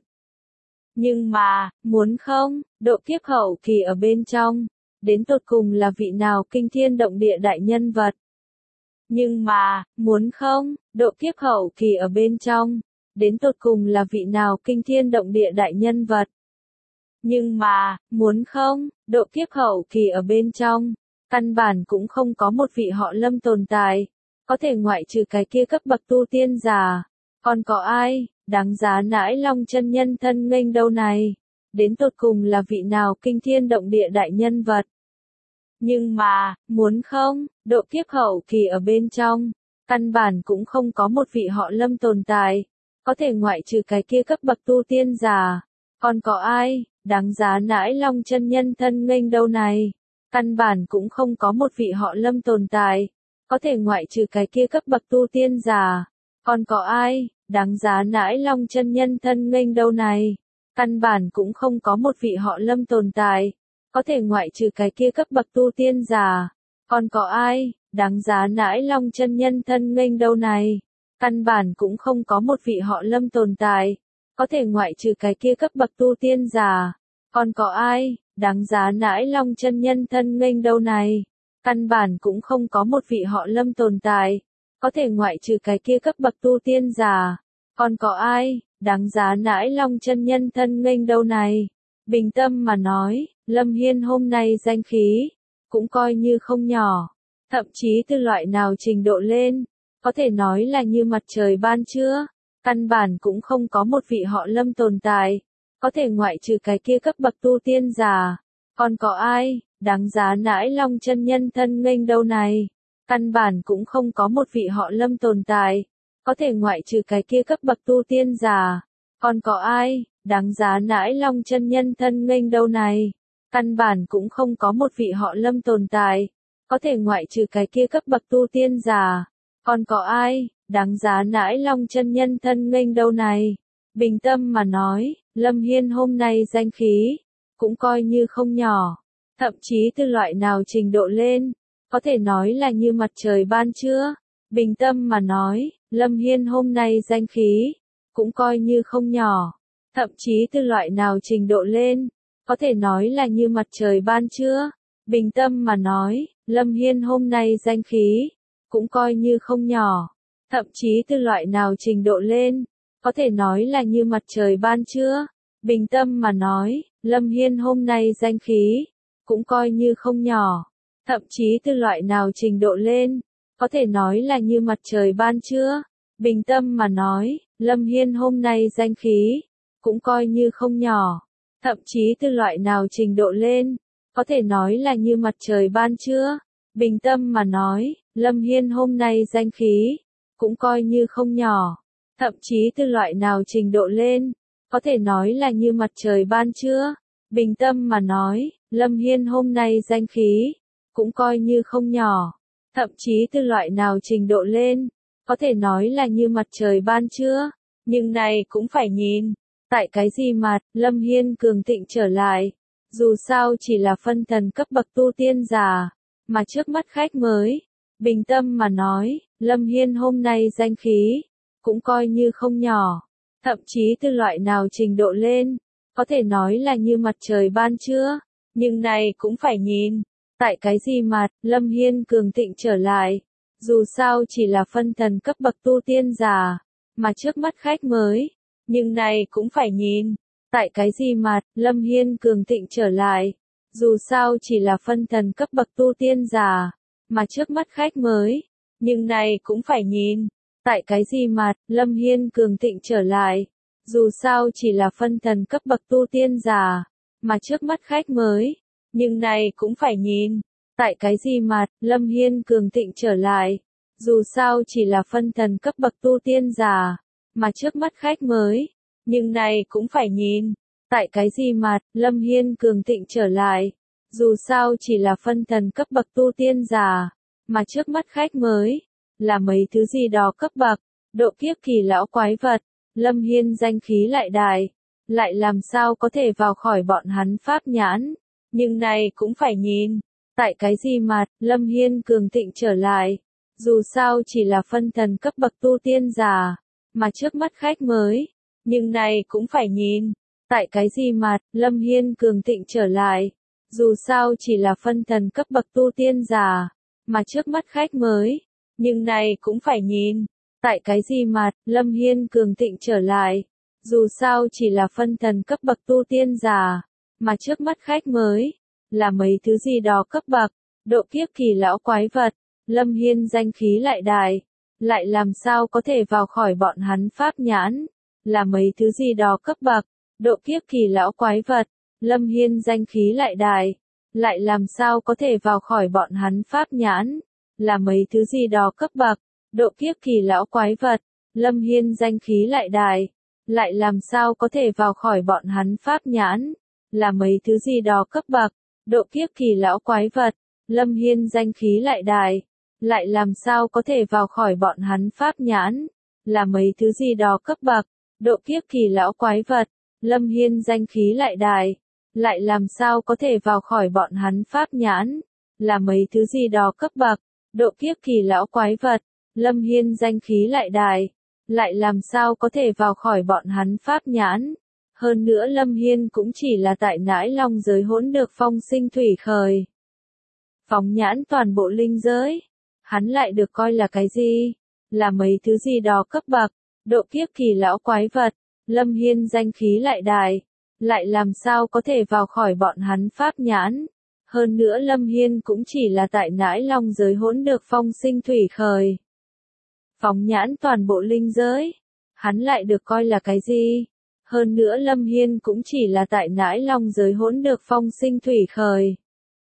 Nhưng mà, muốn không, độ kiếp hậu kỳ ở bên trong, đến tột cùng là vị nào kinh thiên động địa đại nhân vật. Nhưng mà, muốn không, độ kiếp hậu kỳ ở bên trong, đến tột cùng là vị nào kinh thiên động địa đại nhân vật. Nhưng mà, muốn không, độ kiếp hậu kỳ ở bên trong, căn bản cũng không có một vị họ Lâm tồn tại, có thể ngoại trừ cái kia cấp bậc tu tiên giả, còn có ai, đáng giá nãi long chân nhân thân nghênh đâu này, đến tột cùng là vị nào kinh thiên động địa đại nhân vật. Nhưng mà, muốn không, độ kiếp hậu kỳ ở bên trong, căn bản cũng không có một vị họ Lâm tồn tại, có thể ngoại trừ cái kia cấp bậc tu tiên giả, còn có ai, đáng giá nãi long chân nhân thân nghênh đâu này, căn bản cũng không có một vị họ Lâm tồn tại, có thể ngoại trừ cái kia cấp bậc tu tiên giả, còn có ai, đáng giá nãi long chân nhân thân nghênh đâu này, căn bản cũng không có một vị họ Lâm tồn tại, có thể ngoại trừ cái kia cấp bậc tu tiên giả, còn có ai, đáng giá nãi long chân nhân thân nghênh đâu này, căn bản cũng không có một vị họ Lâm tồn tại, có thể ngoại trừ cái kia cấp bậc tu tiên giả, còn có ai, đáng giá nãi long chân nhân thân nghênh đâu này, căn bản cũng không có một vị họ Lâm tồn tại, có thể ngoại trừ cái kia cấp bậc tu tiên giả, còn có ai, đáng giá nãi long chân nhân thân nghênh đâu này. Bình tâm mà nói, Lâm Hiên hôm nay danh khí, cũng coi như không nhỏ, thậm chí từ loại nào trình độ lên, có thể nói là như mặt trời ban trưa, căn bản cũng không có một vị họ Lâm tồn tại, có thể ngoại trừ cái kia cấp bậc tu tiên giả, còn có ai, đáng giá nãi long chân nhân thân nghênh đâu này, căn bản cũng không có một vị họ Lâm tồn tại, có thể ngoại trừ cái kia cấp bậc tu tiên giả, còn có ai, đáng giá nãi long chân nhân thân nghênh đâu này, căn bản cũng không có một vị họ Lâm tồn tại, có thể ngoại trừ cái kia cấp bậc tu tiên giả, còn có ai, đáng giá nãi long chân nhân thân nghênh đâu này. Bình tâm mà nói, Lâm Hiên hôm nay danh khí, cũng coi như không nhỏ, thậm chí từ loại nào trình độ lên, có thể nói là như mặt trời ban trưa. Bình tâm mà nói, Lâm Hiên hôm nay danh khí, cũng coi như không nhỏ, thậm chí từ loại nào trình độ lên, có thể nói là như mặt trời ban trưa. Bình tâm mà nói, Lâm Hiên hôm nay danh khí, cũng coi như không nhỏ, thậm chí từ loại nào trình độ lên, có thể nói là như mặt trời ban trưa. Bình tâm mà nói, Lâm Hiên hôm nay danh khí, cũng coi như không nhỏ, thậm chí từ loại nào trình độ lên, có thể nói là như mặt trời ban trưa. Bình tâm mà nói, Lâm Hiên hôm nay danh khí, cũng coi như không nhỏ, thậm chí từ loại nào trình độ lên, có thể nói là như mặt trời ban trưa. Bình tâm mà nói, Lâm Hiên hôm nay danh khí, cũng coi như không nhỏ, thậm chí từ loại nào trình độ lên, có thể nói là như mặt trời ban trưa. Bình tâm mà nói, Lâm Hiên hôm nay danh khí, cũng coi như không nhỏ, thậm chí từ loại nào trình độ lên, có thể nói là như mặt trời ban trưa. Nhưng này cũng phải nhìn, tại cái gì mà Lâm Hiên cường thịnh trở lại, dù sao chỉ là phân thần cấp bậc tu tiên giả, mà trước mắt khách mới. Bình tâm mà nói, Lâm Hiên hôm nay danh khí, cũng coi như không nhỏ, thậm chí từ loại nào trình độ lên, có thể nói là như mặt trời ban trưa. Nhưng này cũng phải nhìn, tại cái gì mà Lâm Hiên cường thịnh trở lại, dù sao chỉ là phân thần cấp bậc tu tiên giả, mà trước mắt khách mới. Nhưng này cũng phải nhìn, Tại cái gì mà, Lâm Hiên cường thịnh trở lại. Dù sao chỉ là phân thần cấp bậc tu tiên giả, mà trước mắt khách mới, nhưng này cũng phải nhìn. Tại cái gì mà, Lâm Hiên cường thịnh trở lại. Dù sao chỉ là phân thần cấp bậc tu tiên giả, mà trước mắt khách mới, nhưng này cũng phải nhìn. Tại cái gì mà, Lâm Hiên cường thịnh trở lại. Dù sao chỉ là phân thần cấp bậc tu tiên giả, mà trước mắt khách mới, nhưng này cũng phải nhìn. Tại cái gì mà, Lâm Hiên cường thịnh trở lại. Dù sao chỉ là phân thần cấp bậc tu tiên giả, mà trước mắt khách mới, là mấy thứ gì đó cấp bậc, độ kiếp kỳ lão quái vật, Lâm Hiên danh khí lại đại, lại làm sao có thể vào khỏi bọn hắn pháp nhãn, nhưng này cũng phải nhìn. Tại cái gì mà, Lâm Hiên cường thịnh trở lại. Dù sao chỉ là phân thần cấp bậc tu tiên giả, mà trước mắt khách mới, nhưng này cũng phải nhìn. Tại cái gì mà, Lâm Hiên cường thịnh trở lại. Dù sao chỉ là phân thần cấp bậc tu tiên giả, mà trước mắt khách mới, nhưng này cũng phải nhìn. Tại cái gì mà, Lâm Hiên cường thịnh trở lại. Dù sao chỉ là phân thần cấp bậc tu tiên giả, mà trước mắt khách mới, là mấy thứ gì đó cấp bậc, độ kiếp kỳ lão quái vật, Lâm Hiên danh khí lại đại, lại làm sao có thể vào khỏi bọn hắn pháp nhãn, là mấy thứ gì đó cấp bậc, độ kiếp kỳ lão quái vật, Lâm Hiên danh khí lại đại, lại làm sao có thể vào khỏi bọn hắn pháp nhãn, là mấy thứ gì đó cấp bậc, độ kiếp kỳ lão quái vật, Lâm Hiên danh khí lại đại, lại làm sao có thể vào khỏi bọn hắn pháp nhãn, là mấy thứ gì đó cấp bậc, độ kiếp kỳ lão quái vật, Lâm Hiên danh khí lại đại, lại làm sao có thể vào khỏi bọn hắn pháp nhãn, là mấy thứ gì đó cấp bậc, độ kiếp kỳ lão quái vật, Lâm Hiên danh khí lại đại, lại làm sao có thể vào khỏi bọn hắn pháp nhãn, là mấy thứ gì đó cấp bậc, độ kiếp kỳ lão quái vật, Lâm Hiên danh khí lại đại, lại làm sao có thể vào khỏi bọn hắn pháp nhãn. Hơn nữa Lâm Hiên cũng chỉ là tại nãi long giới hỗn được phong sinh thủy khởi. Phóng nhãn toàn bộ linh giới, hắn lại được coi là cái gì? Là mấy thứ gì đó cấp bậc, độ kiếp kỳ lão quái vật, Lâm Hiên danh khí lại đại, lại làm sao có thể vào khỏi bọn hắn pháp nhãn. Hơn nữa Lâm Hiên cũng chỉ là tại nãi long giới hỗn được phong sinh thủy khởi. Phóng nhãn toàn bộ linh giới, hắn lại được coi là cái gì? Hơn nữa Lâm Hiên cũng chỉ là tại nãi long giới hỗn được phong sinh thủy khởi.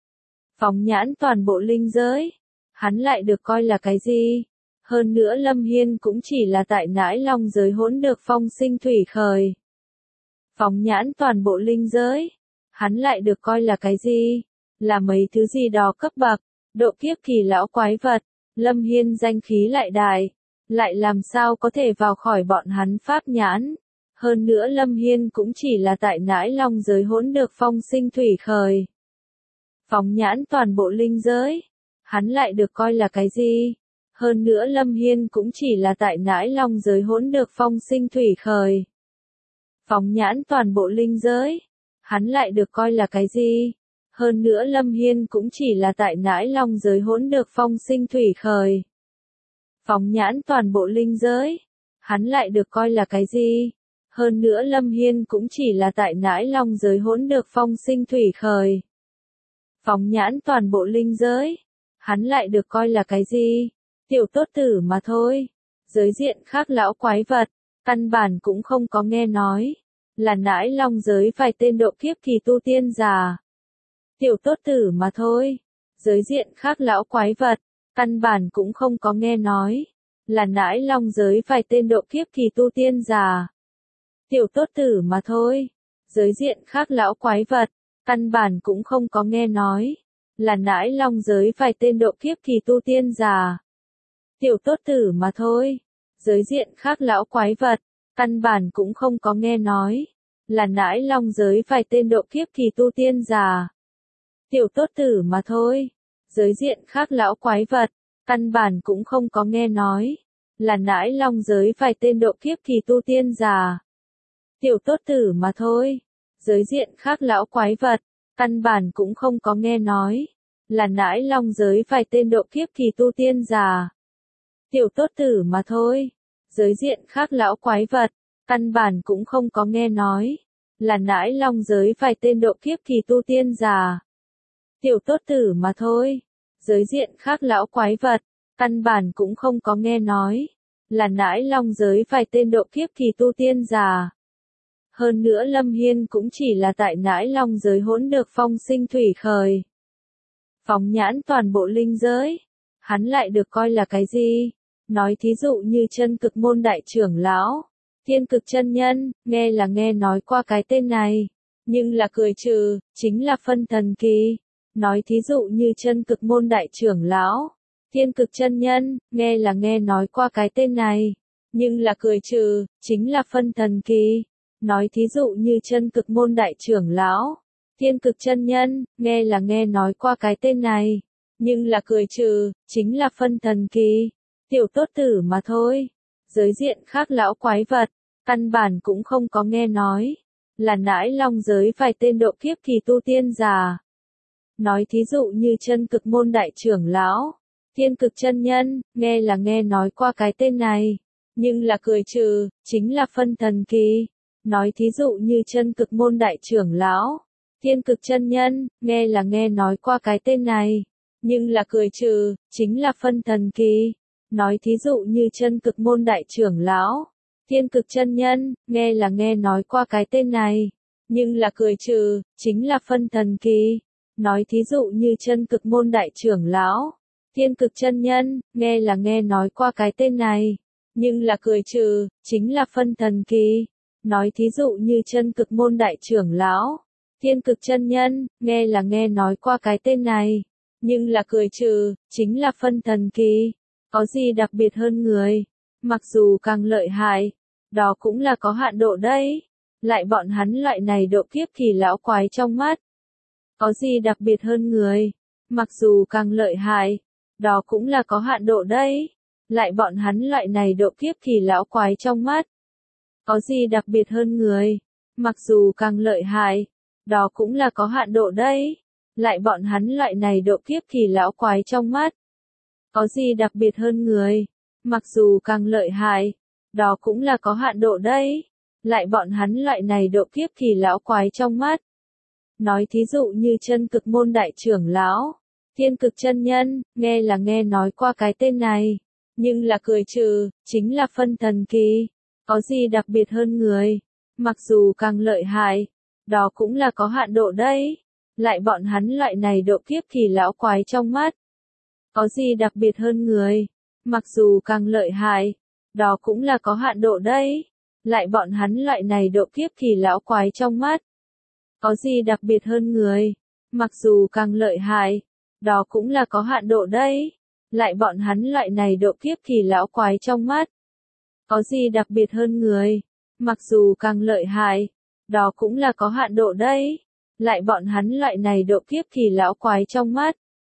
Phóng nhãn toàn bộ linh giới, hắn lại được coi là cái gì? Hơn nữa Lâm Hiên cũng chỉ là tại nãi long giới hỗn được phong sinh thủy khởi. Phóng nhãn toàn bộ linh giới, hắn lại được coi là cái gì? Là mấy thứ gì đó cấp bậc, độ kiếp kỳ lão quái vật, Lâm Hiên danh khí lại đại, lại làm sao có thể vào khỏi bọn hắn pháp nhãn. Hơn nữa Lâm Hiên cũng chỉ là tại nãi long giới hỗn được phong sinh thủy khởi. Phóng nhãn toàn bộ linh giới, hắn lại được coi là cái gì? Hơn nữa Lâm Hiên cũng chỉ là tại nãi long giới hỗn được phong sinh thủy khởi. Phóng nhãn toàn bộ linh giới, hắn lại được coi là cái gì? Hơn nữa Lâm Hiên cũng chỉ là tại nãi long giới hỗn được phong sinh thủy khởi. Phóng nhãn toàn bộ linh giới, hắn lại được coi là cái gì? Hơn nữa Lâm Hiên cũng chỉ là tại nãi long giới hỗn được phong sinh thủy khởi. Phóng nhãn toàn bộ linh giới, hắn lại được coi là cái gì? Tiểu tốt tử mà thôi. Giới diện khác lão quái vật, căn bản cũng không có nghe nói. Là nãi long giới vài tên độ kiếp kỳ tu tiên giả. Tiểu tốt tử mà thôi. Giới diện khác lão quái vật, căn bản cũng không có nghe nói. Là nãi long giới vài tên độ kiếp kỳ tu tiên giả. Tiểu tốt tử mà thôi. Giới diện khác lão quái vật, căn bản cũng không có nghe nói. Là nãi long giới vài tên độ kiếp kỳ tu tiên giả. Tiểu tốt tử mà thôi. Giới diện khác lão quái vật, căn bản cũng không có nghe nói. Là nãi long giới vài tên độ kiếp kỳ tu tiên giả. Tiểu tốt tử mà thôi. Giới diện khác lão quái vật, căn bản cũng không có nghe nói. Là nãi long giới vài tên độ kiếp kỳ tu tiên giả. Tiểu tốt tử mà thôi. Giới diện khác lão quái vật, căn bản cũng không có nghe nói. Là nãi long giới vài tên độ kiếp kỳ tu tiên giả. Tiểu tốt tử mà thôi. Giới diện khác lão quái vật, căn bản cũng không có nghe nói. là nãi long giới vài tên độ kiếp kỳ tu tiên già. Tiểu tốt tử mà thôi. Giới diện khác lão quái vật, căn bản cũng không có nghe nói. Là nãi long giới vài tên độ kiếp kỳ tu tiên già. Hơn nữa Lâm Hiên cũng chỉ là tại nãi long giới hỗn được phong sinh thủy khởi. Phóng nhãn toàn bộ linh giới. Hắn lại được coi là cái gì? Nói thí dụ như chân cực môn đại trưởng lão, thiên cực chân nhân, nghe là nghe nói qua cái tên này. Nhưng là cười trừ, chính là phân thần kỳ. Nói thí dụ như chân cực môn đại trưởng lão, thiên cực chân nhân, nghe là nghe nói qua cái tên này. Nhưng là cười trừ, chính là phân thần kỳ. Nói thí dụ như chân cực môn đại trưởng lão, thiên cực chân nhân, nghe là nghe nói qua cái tên này. Nhưng là cười trừ, chính là phân thần kỳ. Tiểu tốt tử mà thôi. Giới diện khác lão quái vật, căn bản cũng không có nghe nói. Là nãi long giới vài tên độ kiếp kỳ tu tiên già. Nói thí dụ như chân cực môn đại trưởng lão, thiên cực chân nhân, nghe là nghe nói qua cái tên này. Nhưng là cười trừ, chính là phân thần kỳ. Nói thí dụ như chân cực môn đại trưởng lão, thiên cực chân nhân, nghe là nghe nói qua cái tên này. Nhưng là cười trừ, chính là phân thần kỳ. Nói thí dụ như chân cực môn đại trưởng lão, thiên cực chân nhân, nghe là nghe nói qua cái tên này. Nhưng là cười trừ, chính là phân thần kỳ. Nói thí dụ như chân cực môn đại trưởng lão, thiên cực chân nhân, nghe là nghe nói qua cái tên này. Nhưng là cười trừ, chính là phân thần kỳ. Nói thí dụ như chân cực môn đại trưởng lão, thiên cực chân nhân, nghe là nghe nói qua cái tên này. Nhưng là cười trừ, chính là phân thần kỳ. Có gì đặc biệt hơn người? Mặc dù càng lợi hại, đó cũng là có hạn độ đấy. Lại bọn hắn loại này độ kiếp kỳ lão quái trong mắt. Có gì đặc biệt hơn người? Mặc dù càng lợi hại, đó cũng là có hạn độ đấy. Lại bọn hắn loại này độ kiếp kỳ lão quái trong mắt. Có gì đặc biệt hơn người? Mặc dù càng lợi hại, đó cũng là có hạn độ đấy. Lại bọn hắn loại này độ kiếp kỳ lão quái trong mắt. Có gì đặc biệt hơn người? Mặc dù càng lợi hại, đó cũng là có hạn độ đấy. Lại bọn hắn loại này độ kiếp kỳ lão quái trong mắt. Nói thí dụ như chân cực môn đại trưởng lão, thiên cực chân nhân, nghe là nghe nói qua cái tên này. Nhưng là cười trừ, chính là phân thần kỳ. Có gì đặc biệt hơn người? Mặc dù càng lợi hại, đó cũng là có hạn độ đấy. Lại bọn hắn loại này độ kiếp kỳ lão quái trong mắt. Có gì đặc biệt hơn người? Mặc dù càng lợi hại, đó cũng là có hạn độ đấy. Lại bọn hắn loại này độ kiếp kỳ lão quái trong mắt. Có gì đặc biệt hơn người? Mặc dù càng lợi hại, đó cũng là có hạn độ đấy. Lại bọn hắn loại này độ kiếp kỳ lão quái trong mắt. Có gì đặc biệt hơn người? Mặc dù càng lợi hại, đó cũng là có hạn độ đấy. Lại bọn hắn loại này độ kiếp kỳ lão quái trong mắt.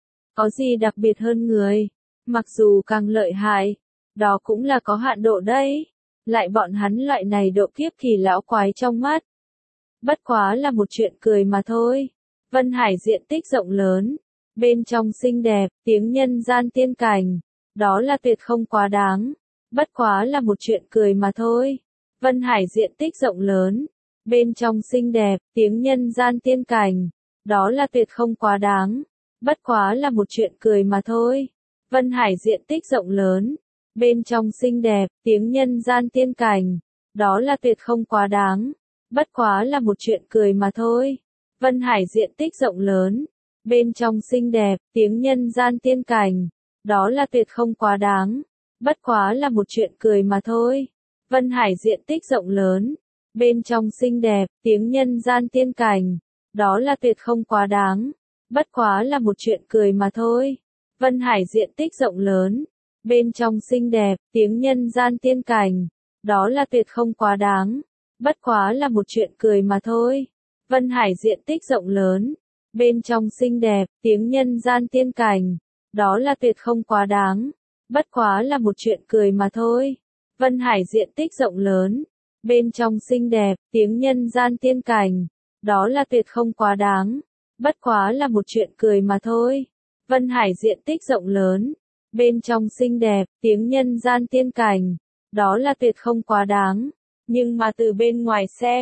Có gì đặc biệt hơn người? Mặc dù càng lợi hại, đó cũng là có hạn độ đấy. Lại bọn hắn loại này độ kiếp kỳ lão quái trong mắt. Bất quá là một chuyện cười mà thôi. Vân Hải diện tích rộng lớn, bên trong xinh đẹp, tiếng nhân gian tiên cảnh, đó là tuyệt không quá đáng. Bất quá là một chuyện cười mà thôi. Vân Hải diện tích rộng lớn, bên trong xinh đẹp, tiếng nhân gian tiên cảnh, đó là tuyệt không quá đáng. Bất quá là một chuyện cười mà thôi. Vân Hải diện tích rộng lớn, bên trong xinh đẹp, tiếng nhân gian tiên cảnh, đó là tuyệt không quá đáng. Bất quá là một chuyện cười mà thôi. Vân Hải diện tích rộng lớn, bên trong xinh đẹp, tiếng nhân gian tiên cảnh, đó là tuyệt không quá đáng. Bất quá là một chuyện cười mà thôi. Vân Hải diện tích rộng lớn, bên trong xinh đẹp, tiếng nhân gian tiên cảnh, đó là tuyệt không quá đáng. Bất quá là một chuyện cười mà thôi. Vân Hải diện tích rộng lớn, bên trong xinh đẹp, tiếng nhân gian tiên cảnh, đó là tuyệt không quá đáng. Bất quá là một chuyện cười mà thôi. Vân Hải diện tích rộng lớn, bên trong xinh đẹp, tiếng nhân gian tiên cảnh, đó là tuyệt không quá đáng. Bất quá là một chuyện cười mà thôi. Vân Hải diện tích rộng lớn, bên trong xinh đẹp, tiếng nhân gian tiên cảnh, đó là tuyệt không quá đáng. Bất quá là một chuyện cười mà thôi. Vân Hải diện tích rộng lớn, bên trong xinh đẹp, tiếng nhân gian tiên cảnh, đó là tuyệt không quá đáng. Nhưng mà từ bên ngoài xem,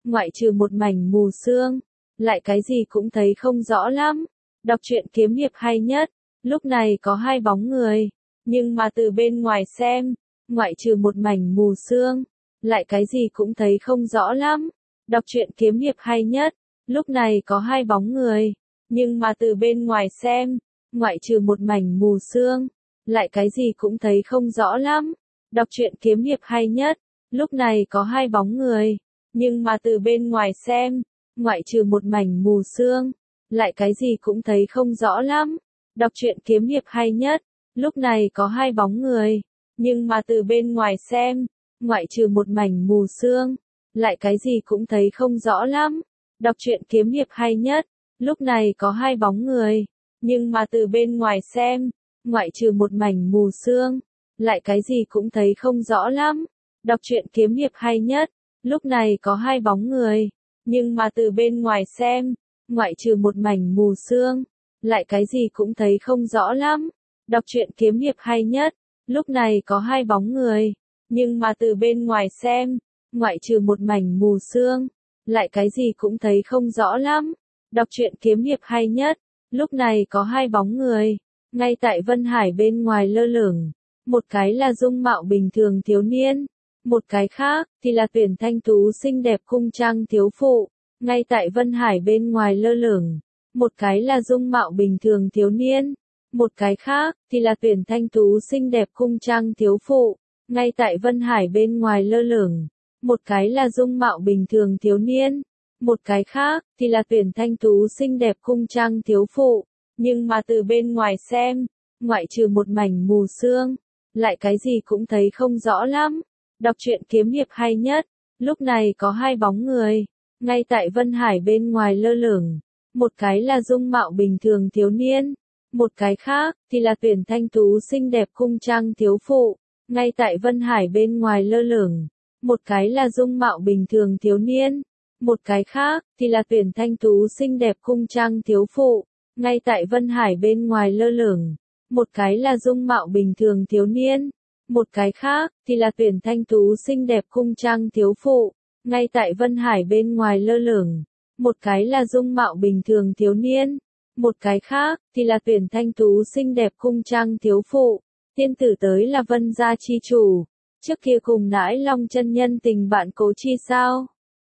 ngoại trừ một mảnh mù sương, lại cái gì cũng thấy không rõ lắm. Đọc truyện kiếm hiệp hay nhất, lúc này có hai bóng người, nhưng mà từ bên ngoài xem, ngoại trừ một mảnh mù sương, lại cái gì cũng thấy không rõ lắm. Đọc truyện kiếm hiệp hay nhất, lúc này có hai bóng người, nhưng mà từ bên ngoài xem, ngoại trừ một mảnh mù sương, lại cái gì cũng thấy không rõ lắm. Đọc truyện kiếm hiệp hay nhất, lúc này có hai bóng người, nhưng mà từ bên ngoài xem, ngoại trừ một mảnh mù sương, lại cái gì cũng thấy không rõ lắm. Đọc truyện kiếm hiệp hay nhất, lúc này có hai bóng người, nhưng mà từ bên ngoài xem, ngoại trừ một mảnh mù sương, lại cái gì cũng thấy không rõ lắm. Đọc truyện kiếm hiệp hay nhất, lúc này có hai bóng người, nhưng mà từ bên ngoài xem, ngoại trừ một mảnh mù sương, lại cái gì cũng thấy không rõ lắm. Đọc truyện kiếm hiệp hay nhất, lúc này có hai bóng người, nhưng mà từ bên ngoài xem, ngoại trừ một mảnh mù sương, lại cái gì cũng thấy không rõ lắm. Đọc truyện kiếm hiệp hay nhất, lúc này có hai bóng người, nhưng mà từ bên ngoài xem, ngoại trừ một mảnh mù sương, lại cái gì cũng thấy không rõ lắm. Đọc truyện kiếm hiệp hay nhất, lúc này có hai bóng người, ngay tại Vân Hải bên ngoài lơ lửng, một cái là dung mạo bình thường thiếu niên, một cái khác thì là tuyển thanh tú xinh đẹp cung trang thiếu phụ, ngay tại Vân Hải bên ngoài lơ lửng, một cái là dung mạo bình thường thiếu niên, một cái khác thì là tuyển thanh tú xinh đẹp cung trang thiếu phụ, ngay tại Vân Hải bên ngoài lơ lửng, một cái là dung mạo bình thường thiếu niên, một cái khác thì là tuyển thanh tú xinh đẹp cung trang thiếu phụ, nhưng mà từ bên ngoài xem, ngoại trừ một mảnh mù sương, lại cái gì cũng thấy không rõ lắm. Đọc truyện kiếm hiệp hay nhất, lúc này có hai bóng người, ngay tại Vân Hải bên ngoài lơ lửng, một cái là dung mạo bình thường thiếu niên, một cái khác thì là tuyển thanh tú xinh đẹp cung trang thiếu phụ, ngay tại Vân Hải bên ngoài lơ lửng, một cái là dung mạo bình thường thiếu niên, một cái khác thì là tuyển thanh tú xinh đẹp cung trang thiếu phụ, ngay tại Vân Hải bên ngoài lơ lửng, một cái là dung mạo bình thường thiếu niên, một cái khác thì là tuyển thanh tú xinh đẹp cung trang thiếu phụ, ngay tại Vân Hải bên ngoài lơ lửng, một cái là dung mạo bình thường thiếu niên, một cái khác thì là tuyển thanh tú xinh đẹp cung trang thiếu phụ. Tiên tử tới là Vân gia chi chủ, trước kia cùng Nãi Long chân nhân tình bạn cố chi sao?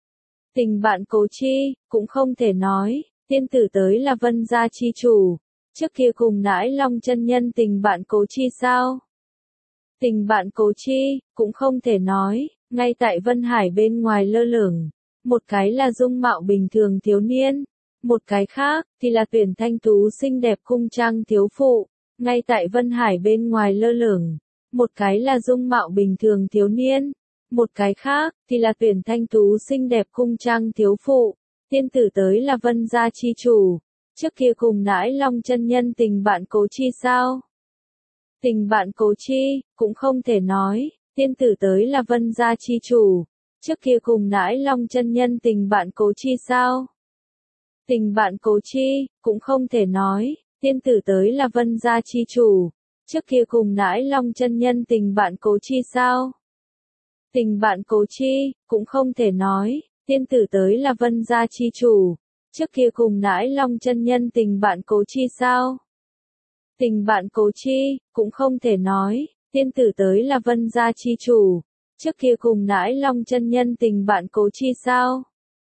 Tình bạn cố chi, cũng không thể nói, tiên tử tới là Vân gia chi chủ, trước kia cùng Nãi Long chân nhân tình bạn cố chi sao? Tình bạn cố chi, cũng không thể nói, ngay tại Vân Hải bên ngoài lơ lửng, một cái là dung mạo bình thường thiếu niên, một cái khác thì là tuyển thanh tú xinh đẹp cung trang thiếu phụ, ngay tại Vân Hải bên ngoài lơ lửng, một cái là dung mạo bình thường thiếu niên, một cái khác thì là tuyển thanh tú xinh đẹp cung trang thiếu phụ. Tiên tử tới là Vân gia chi chủ, trước kia cùng Nãi Long chân nhân tình bạn cố chi sao? Tình bạn cố chi, cũng không thể nói, tiên tử tới là Vân gia chi chủ, trước kia cùng Nãi Long chân nhân tình bạn cố chi sao? Tình bạn cố chi, cũng không thể nói, tiên tử tới là Vân gia chi chủ, trước kia cùng Nãi Long chân nhân tình bạn cố chi sao? Tình bạn cố chi, cũng không thể nói, tiên tử tới là Vân gia chi chủ, trước kia cùng Nãi Long chân nhân tình bạn cố chi sao? Tình bạn cố chi, cũng không thể nói, tiên tử tới là Vân gia chi chủ, trước kia cùng Nãi Long chân nhân tình bạn cố chi sao?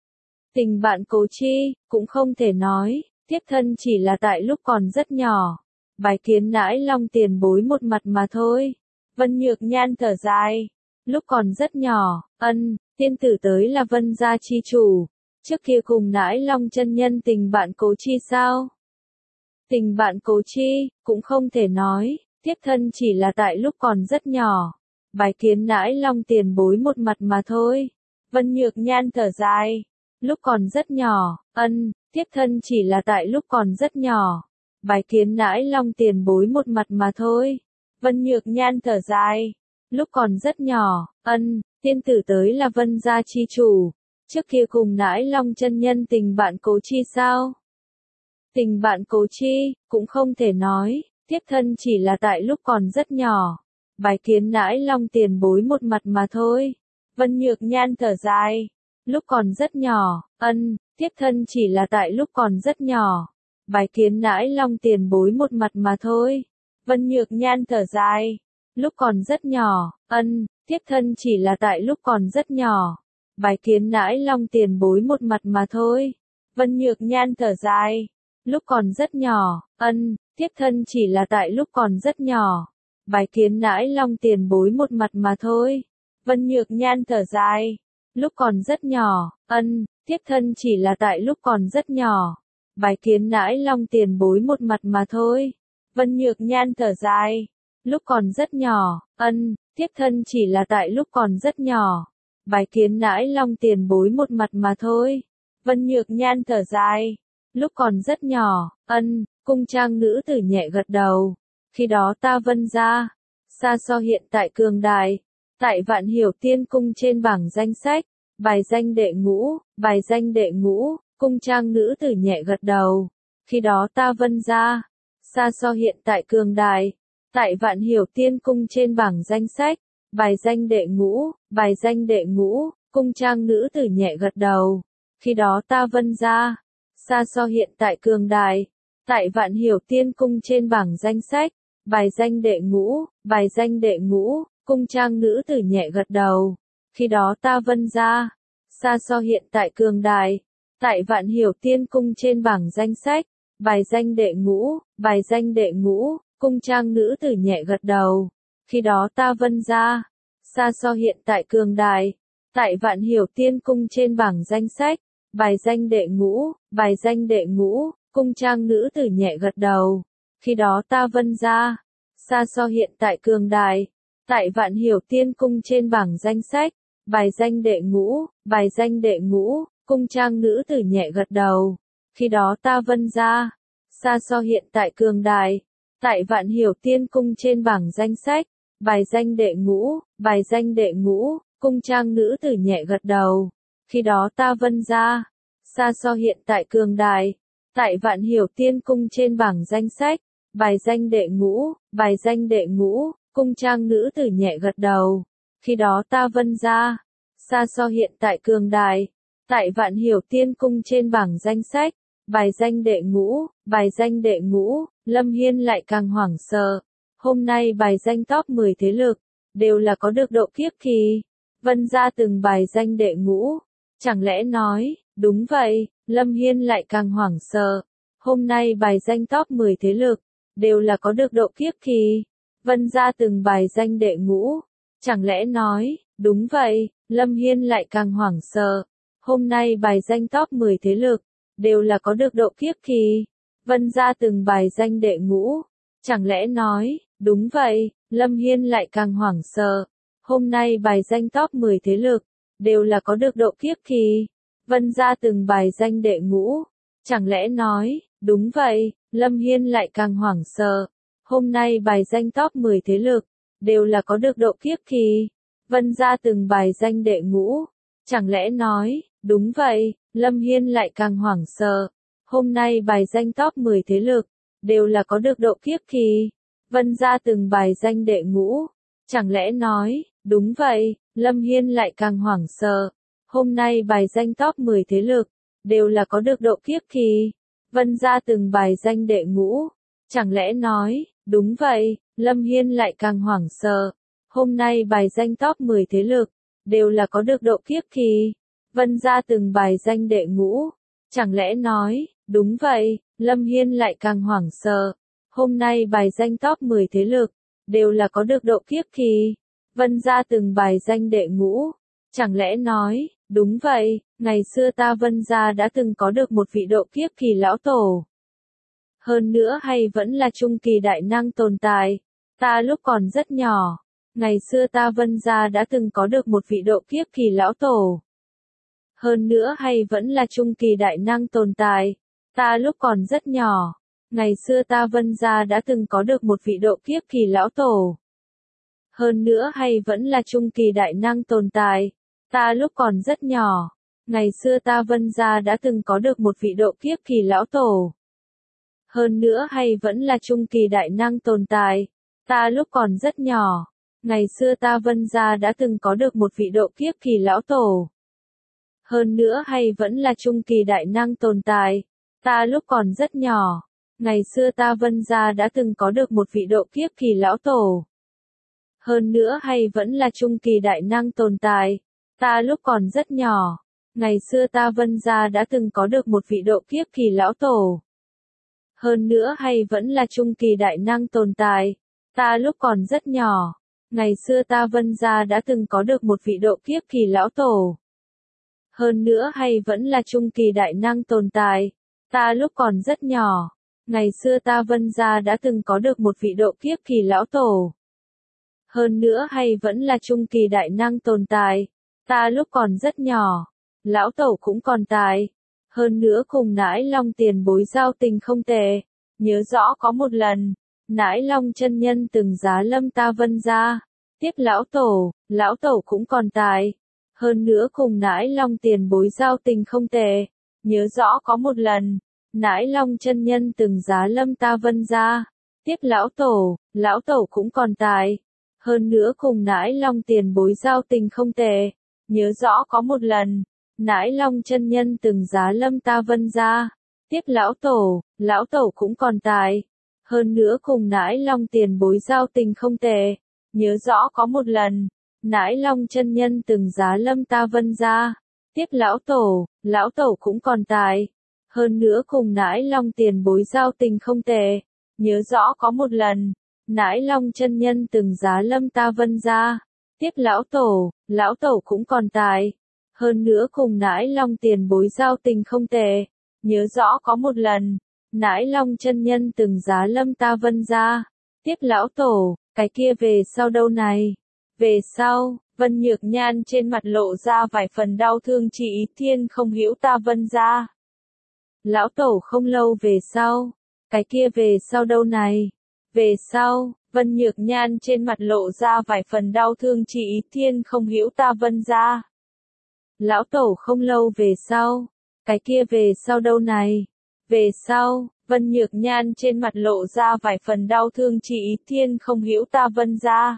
Tình bạn cố chi, cũng không thể nói, thiếp thân chỉ là tại lúc còn rất nhỏ, bái kiến Nãi Long tiền bối một mặt mà thôi. Vân Nhược Nhan thở dài, lúc còn rất nhỏ, tiên tử tới là Vân gia chi chủ, trước kia cùng Nãi Long chân nhân tình bạn cố chi sao? Tình bạn cố chi, cũng không thể nói, thiếp thân chỉ là tại lúc còn rất nhỏ, bái kiến Nãi Long tiền bối một mặt mà thôi. Vân Nhược Nhan thở dài, lúc còn rất nhỏ, thiếp thân chỉ là tại lúc còn rất nhỏ, bái kiến Nãi Long tiền bối một mặt mà thôi. Vân Nhược Nhan thở dài, lúc còn rất nhỏ, tiên tử tới là Vân gia chi chủ, trước kia cùng Nãi Long chân nhân tình bạn cố chi sao? Tình bạn cố chi, cũng không thể nói, thiếp thân chỉ là tại lúc còn rất nhỏ, bái kiến Nãi Long tiền bối một mặt mà thôi. Vân Nhược Nhan thở dài, lúc còn rất nhỏ, thiếp thân chỉ là tại lúc còn rất nhỏ. Bái kiến nãi long tiền bối một mặt mà thôi. Vân Nhược Nhan thở dài. Lúc còn rất nhỏ, thiếp thân chỉ là tại lúc còn rất nhỏ. Bái kiến nãi long tiền bối một mặt mà thôi. Vân Nhược Nhan thở dài. Lúc còn rất nhỏ, thiếp thân chỉ là tại lúc còn rất nhỏ. Bái kiến nãi long tiền bối một mặt mà thôi. Vân Nhược Nhan thở dài. Lúc còn rất nhỏ, thiếp thân chỉ là tại lúc còn rất nhỏ. Bái kiến nãi long tiền bối một mặt mà thôi. Vân Nhược Nhan thở dài. Lúc còn rất nhỏ, thiếp thân chỉ là tại lúc còn rất nhỏ. Bái kiến nãi long tiền bối một mặt mà thôi. Vân Nhược Nhan thở dài. Lúc còn rất nhỏ, cung trang nữ tử nhẹ gật đầu. Khi đó ta Vân gia, xa so hiện tại cường đại, tại Vạn Hiểu Tiên cung trên bảng danh sách, bài danh đệ ngũ, cung trang nữ tử nhẹ gật đầu. Khi đó ta Vân gia, xa so hiện tại cường đại, tại Vạn Hiểu Tiên cung trên bảng danh sách, bài danh đệ ngũ, cung trang nữ tử nhẹ gật đầu. Khi đó ta Vân gia, xa so hiện tại cường đại, tại Vạn Hiểu Tiên cung trên bảng danh sách, bài danh đệ ngũ, cung trang nữ tử nhẹ gật đầu. Khi đó ta Vân gia, xa so hiện tại cường đại, tại Vạn Hiểu Tiên cung trên bảng danh sách, bài danh đệ ngũ, cung trang nữ tử nhẹ gật đầu. Khi đó ta Vân gia, xa so hiện tại cường đại, tại Vạn Hiểu Tiên cung trên bảng danh sách, bài danh đệ ngũ, cung trang nữ tử nhẹ gật đầu. Khi đó ta Vân gia, xa so hiện tại cường đại, tại Vạn Hiểu Tiên cung trên bảng danh sách, bài danh đệ ngũ, cung trang nữ tử nhẹ gật đầu. Khi đó ta Vân gia, xa so hiện tại cường đại, tại Vạn Hiểu Tiên cung trên bảng danh sách, bài danh đệ ngũ, cung trang nữ tử nhẹ gật đầu. Khi đó ta Vân gia, xa so hiện tại cường đại, tại Vạn Hiểu Tiên cung trên bảng danh sách, bài danh đệ ngũ, cung trang nữ tử nhẹ gật đầu. Khi đó ta Vân gia, xa so hiện tại cường đại, tại Vạn Hiểu Tiên cung trên bảng danh sách, bài danh đệ ngũ, Lâm Hiên lại càng hoảng sợ. Hôm nay bài danh top 10 thế lực, đều là có được độ kiếp kỳ. Vân gia từng bài danh đệ ngũ. Chẳng lẽ nói, đúng vậy, Lâm Hiên lại càng hoảng sợ. Hôm nay bài danh top 10 thế lực, đều là có được độ kiếp kỳ. Vân gia từng bài danh đệ ngũ. Chẳng lẽ nói, đúng vậy, Lâm Hiên lại càng hoảng sợ. Hôm nay bài danh top 10 thế lực, đều là có được độ kiếp kỳ. Vân gia từng bài danh đệ ngũ. Chẳng lẽ nói, đúng vậy, Lâm Hiên lại càng hoảng sợ. Hôm nay bài danh top 10 thế lực, đều là có được độ kiếp kỳ. Vân gia từng bài danh đệ ngũ. Chẳng lẽ nói, đúng vậy, Lâm Hiên lại càng hoảng sợ. Hôm nay bài danh top 10 thế lực, đều là có được độ kiếp kỳ. Vân gia từng bài danh đệ ngũ. Chẳng lẽ nói, đúng vậy, Lâm Hiên lại càng hoảng sợ. Hôm nay bài danh top 10 thế lực, đều là có được độ kiếp kỳ. Vân gia từng bài danh đệ ngũ. Chẳng lẽ nói, đúng vậy, Lâm Hiên lại càng hoảng sợ. Hôm nay bài danh top 10 thế lực, đều là có được độ kiếp kỳ. Vân gia từng bài danh đệ ngũ. Chẳng lẽ nói, đúng vậy, Lâm Hiên lại càng hoảng sợ. Hôm nay bài danh top 10 thế lực, đều là có được độ kiếp kỳ. Vân gia từng bài danh đệ ngũ. Chẳng lẽ nói, đúng vậy, Lâm Hiên lại càng hoảng sợ. Hôm nay bài danh top 10 thế lực, đều là có được độ kiếp kỳ. Vân gia từng bài danh đệ ngũ. Chẳng lẽ nói, đúng vậy, ngày xưa ta Vân gia đã từng có được một vị độ kiếp kỳ lão tổ. Hơn nữa hay vẫn là trung kỳ đại năng tồn tại. Ta lúc còn rất nhỏ, ngày xưa ta Vân gia đã từng có được một vị độ kiếp kỳ lão tổ. Hơn nữa hay vẫn là trung kỳ đại năng tồn tại. Ta lúc còn rất nhỏ, ngày xưa ta Vân gia đã từng có được một vị độ kiếp kỳ lão tổ. Hơn nữa hay vẫn là trung kỳ đại năng tồn tại. Ta lúc còn rất nhỏ, ngày xưa ta Vân gia đã từng có được một vị độ kiếp kỳ lão tổ. Hơn nữa hay vẫn là trung kỳ đại năng tồn tại. Ta lúc còn rất nhỏ, ngày xưa ta Vân gia đã từng có được một vị độ kiếp kỳ lão tổ. Hơn nữa hay vẫn là trung kỳ đại năng tồn tại. Ta lúc còn rất nhỏ, ngày xưa ta Vân gia đã từng có được một vị độ kiếp kỳ lão tổ. Hơn nữa hay vẫn là trung kỳ đại năng tồn tại. Ta lúc còn rất nhỏ, ngày xưa ta Vân gia đã từng có được một vị độ kiếp kỳ lão tổ. Hơn nữa hay vẫn là trung kỳ đại năng tồn tại. Ta lúc còn rất nhỏ, ngày xưa ta Vân gia đã từng có được một vị độ kiếp kỳ lão tổ. Hơn nữa hay vẫn là trung kỳ đại năng tồn tại. Ta lúc còn rất nhỏ, ngày xưa ta Vân gia đã từng có được một vị độ kiếp kỳ lão tổ. Hơn nữa hay vẫn là trung kỳ đại năng tồn tại. Ta lúc còn rất nhỏ, lão tổ cũng còn tại. Hơn nữa cùng Nãi Long tiền bối giao tình không tệ. Nhớ rõ có một lần, Nãi Long chân nhân từng giá lâm ta Vân gia, tiếp lão tổ cũng còn tại. Hơn nữa cùng Nãi Long tiền bối giao tình không tệ. Nhớ rõ có một lần, Nãi Long chân nhân từng giá lâm ta Vân gia, tiếp lão tổ cũng còn tại. Hơn nữa cùng Nãi Long tiền bối giao tình không tệ. Nhớ rõ có một lần, Nãi Long chân nhân từng giá lâm ta Vân gia, tiếp lão tổ cũng còn tại. Hơn nữa cùng Nãi Long tiền bối giao tình không tệ. Nhớ rõ có một lần, Nãi Long chân nhân từng giá lâm ta Vân gia, tiếp lão tổ cũng còn tại. Hơn nữa cùng Nãi Long tiền bối giao tình không tệ. Nhớ rõ có một lần, Nãi Long chân nhân từng giá lâm ta Vân gia, tiếp lão tổ cũng còn tại. Hơn nữa cùng Nãi Long tiền bối giao tình không tệ. Nhớ rõ có một lần, Nãi Long chân nhân từng giá lâm ta Vân gia, tiếp lão tổ. Cái kia về sau đâu này? Về sau, Vân Nhược Nhan trên mặt lộ ra vài phần đau thương, chị Ý Thiên không hiểu ta Vân gia. Lão tổ không lâu về sau. Cái kia về sau đâu này? Về sau, Vân Nhược Nhan trên mặt lộ ra vài phần đau thương, chị Ý Thiên không hiểu ta Vân gia. Lão tổ không lâu về sau. Cái kia về sau đâu này? Về sau, Vân Nhược Nhan trên mặt lộ ra vài phần đau thương, chị Ý Thiên không hiểu ta Vân gia.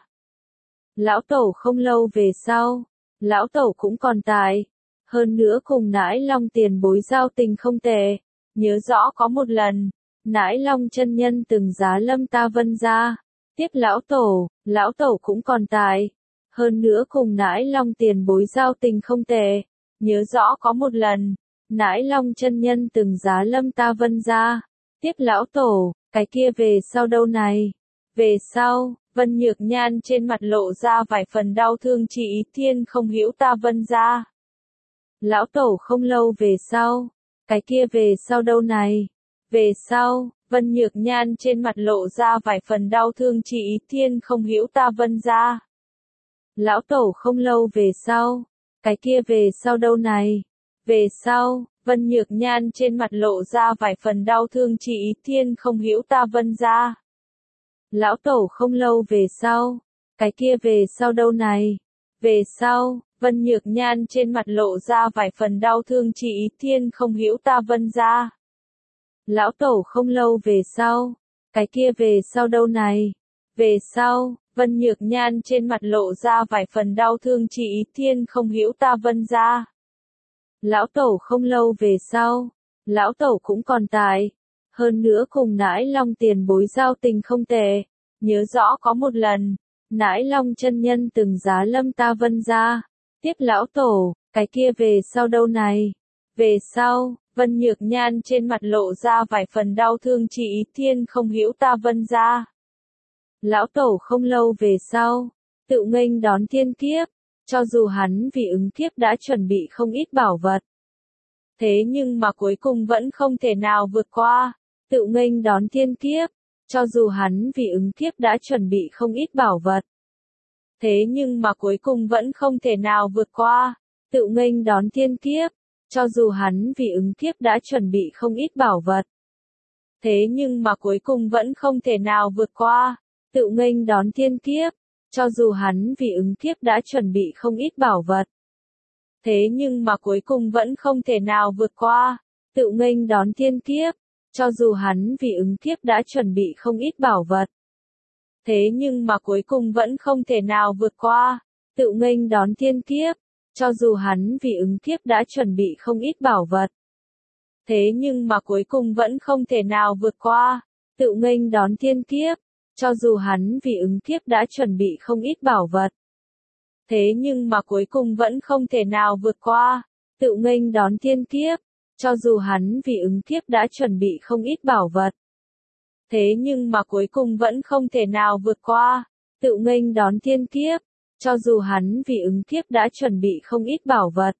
Lão tổ không lâu về sau. Lão tổ cũng còn tại. Hơn nữa cùng Nãi Long tiền bối giao tình không tệ. Nhớ rõ có một lần, Nãi Long chân nhân từng giá lâm ta Vân gia, tiếp lão tổ cũng còn tại. Hơn nữa cùng Nãi Long tiền bối giao tình không tệ. Nhớ rõ có một lần, Nãi Long chân nhân từng giá lâm ta Vân gia, tiếp lão tổ. Cái kia về sau đâu này? Về sau, Vân Nhược Nhan trên mặt lộ ra vài phần đau thương, chị Ý Thiên không hiểu ta Vân gia. Lão tổ không lâu về sau. Cái kia về sau đâu này? Về sau, Vân Nhược Nhan trên mặt lộ ra vài phần đau thương, chị Ý Thiên không hiểu ta Vân gia. Lão tổ không lâu về sau. Cái kia về sau đâu này? Về sau, Vân Nhược Nhan trên mặt lộ ra vài phần đau thương, chị Ý Thiên không hiểu ta Vân gia. Lão tổ không lâu về sau. Cái kia về sau đâu này? Về sau, Vân Nhược Nhan trên mặt lộ ra vài phần đau thương, chị Ý Thiên không hiểu ta Vân gia. Lão tổ không lâu về sau. Cái kia về sau đâu này? Về sau, Vân Nhược Nhan trên mặt lộ ra vài phần đau thương, chị Ý Thiên không hiểu ta Vân gia. Lão tổ không lâu về sau. Lão tổ cũng còn tại. Hơn nữa cùng Nãi Long tiền bối giao tình không tệ. Nhớ rõ có một lần, Nãi Long chân nhân từng giá lâm ta Vân gia, tiếp lão tổ. Cái kia về sau đâu này? Về sau, Vân Nhược Nhan trên mặt lộ ra vài phần đau thương, chị Ý Thiên không hiểu ta Vân gia. Lão tổ không lâu về sau, tự nghênh đón thiên kiếp. Cho dù hắn vì ứng kiếp đã chuẩn bị không ít bảo vật, thế nhưng mà cuối cùng vẫn không thể nào vượt qua. Tự nghênh đón thiên kiếp. Cho dù hắn vì ứng kiếp đã chuẩn bị không ít bảo vật, thế nhưng mà cuối cùng vẫn không thể nào vượt qua. Tự nghênh đón thiên kiếp. Cho dù hắn vì ứng kiếp đã chuẩn bị không ít bảo vật, thế nhưng mà cuối cùng vẫn không thể nào vượt qua. Tự nghênh đón thiên kiếp. Cho dù hắn vì ứng kiếp đã chuẩn bị không ít bảo vật, thế nhưng mà cuối cùng vẫn không thể nào vượt qua. Tự nghênh đón thiên kiếp. Cho dù hắn vì ứng kiếp đã chuẩn bị không ít bảo vật, thế nhưng mà cuối cùng vẫn không thể nào vượt qua. Tự nghênh đón thiên kiếp. cho dù hắn vì ứng thiếp đã chuẩn bị không ít bảo vật. Thế nhưng mà cuối cùng vẫn không thể nào vượt qua, tự nghênh đón thiên kiếp, cho dù hắn vì ứng thiếp đã chuẩn bị không ít bảo vật. Thế nhưng mà cuối cùng vẫn không thể nào vượt qua, tự nghênh đón thiên kiếp, cho dù hắn vì ứng thiếp đã chuẩn bị không ít bảo vật. Thế nhưng mà cuối cùng vẫn không thể nào vượt qua, tự nghênh đón thiên kiếp, cho dù hắn vì ứng thiếp đã chuẩn bị không ít bảo vật.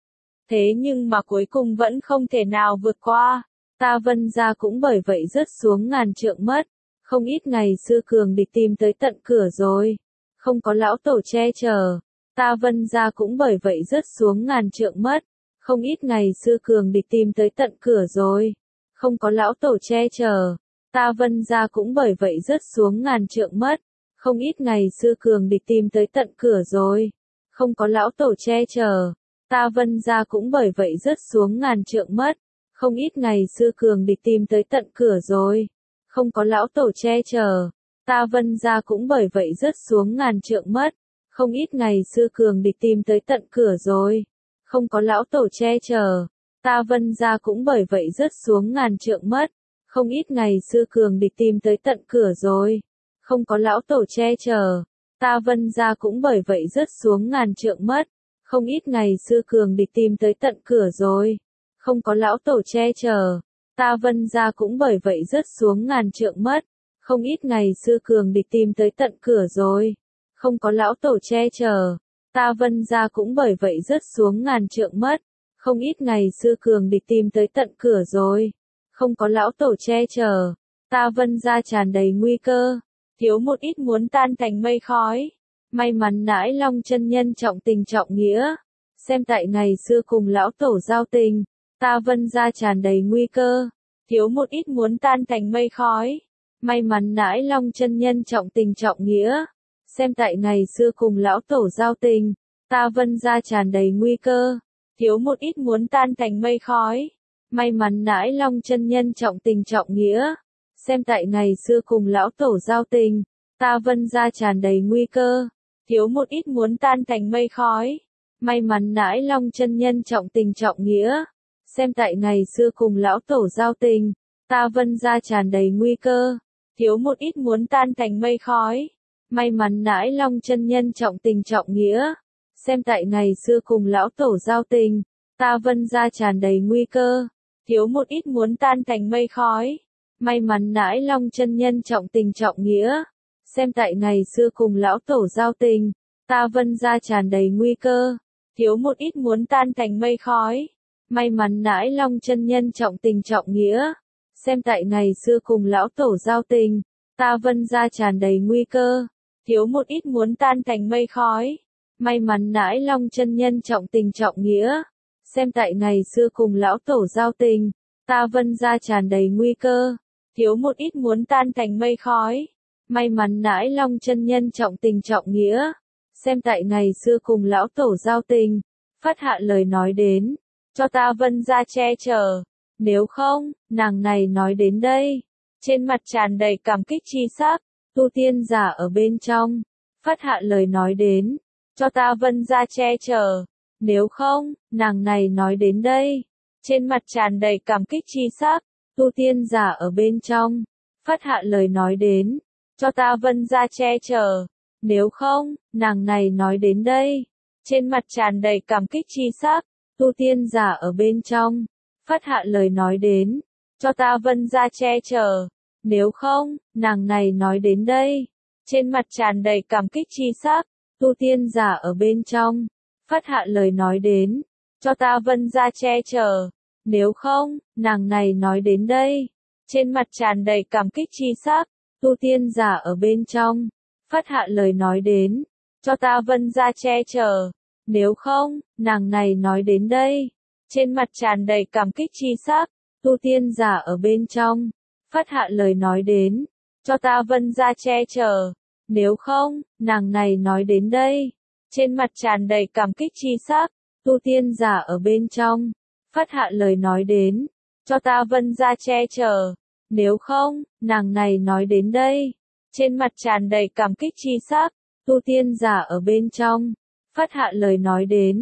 Thế nhưng mà cuối cùng vẫn không thể nào vượt qua, ta Vân gia cũng bởi vậy rớt xuống ngàn trượng mất, không ít ngày xưa cường địch tìm tới tận cửa rồi, không có lão tổ che chở, ta Vân gia cũng bởi vậy rớt xuống ngàn trượng mất, không ít ngày xưa cường địch tìm tới tận cửa rồi, không có lão tổ che chở, ta Vân gia cũng bởi vậy rớt xuống ngàn trượng mất, không ít ngày xưa cường địch tìm tới tận cửa rồi, không có lão tổ che chở, ta Vân gia cũng bởi vậy rớt xuống ngàn trượng mất, không ít ngày xưa cường địch tìm tới tận cửa rồi, không có lão tổ che chở, ta Vân gia cũng bởi vậy rớt xuống ngàn trượng mất, không ít ngày xưa cường địch tìm tới tận cửa rồi, không có lão tổ che chở, ta Vân gia cũng bởi vậy rớt xuống ngàn trượng mất, không ít ngày xưa cường địch tìm tới tận cửa rồi, không có lão tổ che chở, ta Vân gia cũng bởi vậy rớt xuống ngàn trượng mất, không ít ngày xưa cường địch tìm tới tận cửa rồi, không có lão tổ che chở, ta Vân gia cũng bởi vậy rớt xuống ngàn trượng mất, không ít ngày xưa cường địch tìm tới tận cửa rồi, không có lão tổ che chở, ta Vân gia cũng bởi vậy rớt xuống ngàn trượng mất, không ít ngày xưa cường địch tìm tới tận cửa rồi, không có lão tổ che chở, ta Vân gia tràn đầy nguy cơ, thiếu một ít muốn tan thành mây khói. May mắn nãi Long chân nhân trọng tình trọng nghĩa, xem tại ngày xưa cùng lão tổ giao tình, ta Vân gia tràn đầy nguy cơ, thiếu một ít muốn tan thành mây khói. May mắn nãi Long chân nhân trọng tình trọng nghĩa, xem tại ngày xưa cùng lão tổ giao tình, ta Vân gia tràn đầy nguy cơ, thiếu một ít muốn tan thành mây khói. May mắn nãi Long chân nhân trọng tình trọng nghĩa, xem tại ngày xưa cùng lão tổ giao tình, ta Vân gia tràn đầy nguy cơ, thiếu một ít muốn tan thành mây khói. May mắn nãi Long chân nhân trọng tình trọng nghĩa, xem tại ngày xưa cùng lão tổ giao tình, ta Vân gia tràn đầy nguy cơ, thiếu một ít muốn tan thành mây khói. May mắn nãi Long chân nhân trọng tình trọng nghĩa, xem tại ngày xưa cùng lão tổ giao tình, ta Vân gia tràn đầy nguy cơ, thiếu một ít muốn tan thành mây khói. May mắn nãi Long chân nhân trọng tình trọng nghĩa, xem tại ngày xưa cùng lão tổ giao tình, ta Vân gia tràn đầy nguy cơ, thiếu một ít muốn tan thành mây khói. May mắn nãi Long chân nhân trọng tình trọng nghĩa, xem tại ngày xưa cùng lão tổ giao tình, ta Vân gia tràn đầy nguy cơ, thiếu một ít muốn tan thành mây khói. May mắn nãi Long chân nhân trọng tình trọng nghĩa, xem tại ngày xưa cùng lão tổ giao tình, ta Vân gia tràn đầy nguy cơ, thiếu một ít muốn tan thành mây khói. May mắn nãi Long chân nhân trọng tình trọng nghĩa, xem tại ngày xưa cùng lão tổ giao tình, phát hạ lời nói đến, cho ta Vân gia che chở, nếu không, nàng này nói đến đây, trên mặt tràn đầy cảm kích chi sắc, tu tiên giả ở bên trong, phát hạ lời nói đến, cho ta Vân gia che chở, nếu không, nàng này nói đến đây, trên mặt tràn đầy cảm kích chi sắc, tu tiên giả ở bên trong, phát hạ lời nói đến, cho ta Vân gia che chở, nếu không, nàng này nói đến đây, trên mặt tràn đầy cảm kích chi sắc, tu tiên giả ở bên trong, phát hạ lời nói đến, cho ta Vân gia che chở, nếu không, nàng này nói đến đây, trên mặt tràn đầy cảm kích chi sắc, tu tiên giả ở bên trong, phát hạ lời nói đến, cho ta Vân gia che chở, nếu không, nàng này nói đến đây, trên mặt tràn đầy cảm kích chi sắc, tu tiên giả ở bên trong, phát hạ lời nói đến, cho ta Vân gia che chở, nếu không, nàng này nói đến đây, trên mặt tràn đầy cảm kích chi sắc, tu tiên giả ở bên trong, phát hạ lời nói đến, cho ta Vân gia che chở, nếu không, nàng này nói đến đây, trên mặt tràn đầy cảm kích chi sắc, tu tiên giả ở bên trong, phát hạ lời nói đến, cho ta Vân gia che chở, nếu không, nàng này nói đến đây, trên mặt tràn đầy cảm kích chi sắc, tu tiên giả ở bên trong, phát hạ lời nói đến,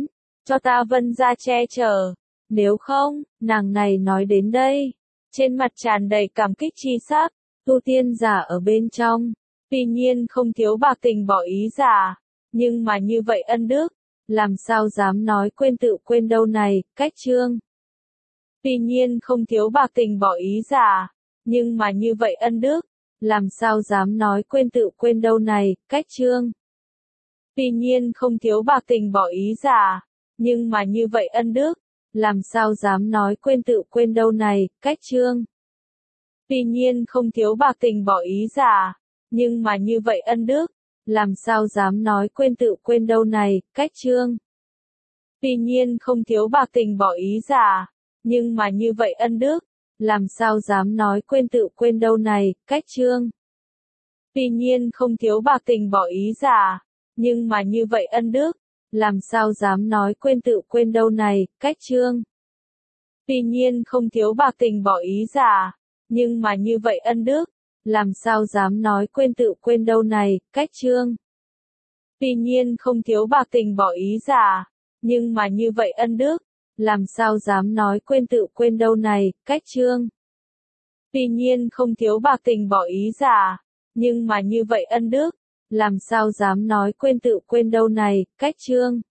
cho ta Vân gia che chở. Nếu không, nàng này nói đến đây, trên mặt tràn đầy cảm kích chi sắc, tu tiên giả ở bên trong, tuy nhiên không thiếu bạc tình bỏ ý giả, nhưng mà như vậy ân đức, làm sao dám nói quên tự quên đâu này, cách chương. Tuy nhiên không thiếu bạc tình bỏ ý giả, nhưng mà như vậy ân đức, làm sao dám nói quên tự quên đâu này, cách chương. Tuy nhiên không thiếu bạc tình bỏ ý giả, nhưng mà như vậy ân đức, làm sao dám nói quên tự quên đâu này, cách chương. Tuy nhiên không thiếu bạc tình bỏ ý giả, nhưng mà như vậy ân đức, làm sao dám nói quên tự quên đâu này, cách chương. Tuy nhiên không thiếu bạc tình bỏ ý giả, nhưng mà như vậy ân đức, làm sao dám nói quên tự quên đâu này, cách chương. Tuy nhiên không thiếu bạc tình bỏ ý giả, nhưng mà như vậy ân đức, làm sao dám nói quên tự quên đâu này, cách chương. Tuy nhiên không thiếu bạc tình bỏ ý giả, nhưng mà như vậy ân đức, làm sao dám nói quên tự quên đâu này, cách chương. Tuy nhiên không thiếu bạc tình bỏ ý giả, nhưng mà như vậy ân đức, làm sao dám nói quên tự quên đâu này, cách chương. Tuy nhiên không thiếu bạc tình bỏ ý giả, nhưng mà như vậy ân đức, làm sao dám nói quên tự quên đâu này, cách chương.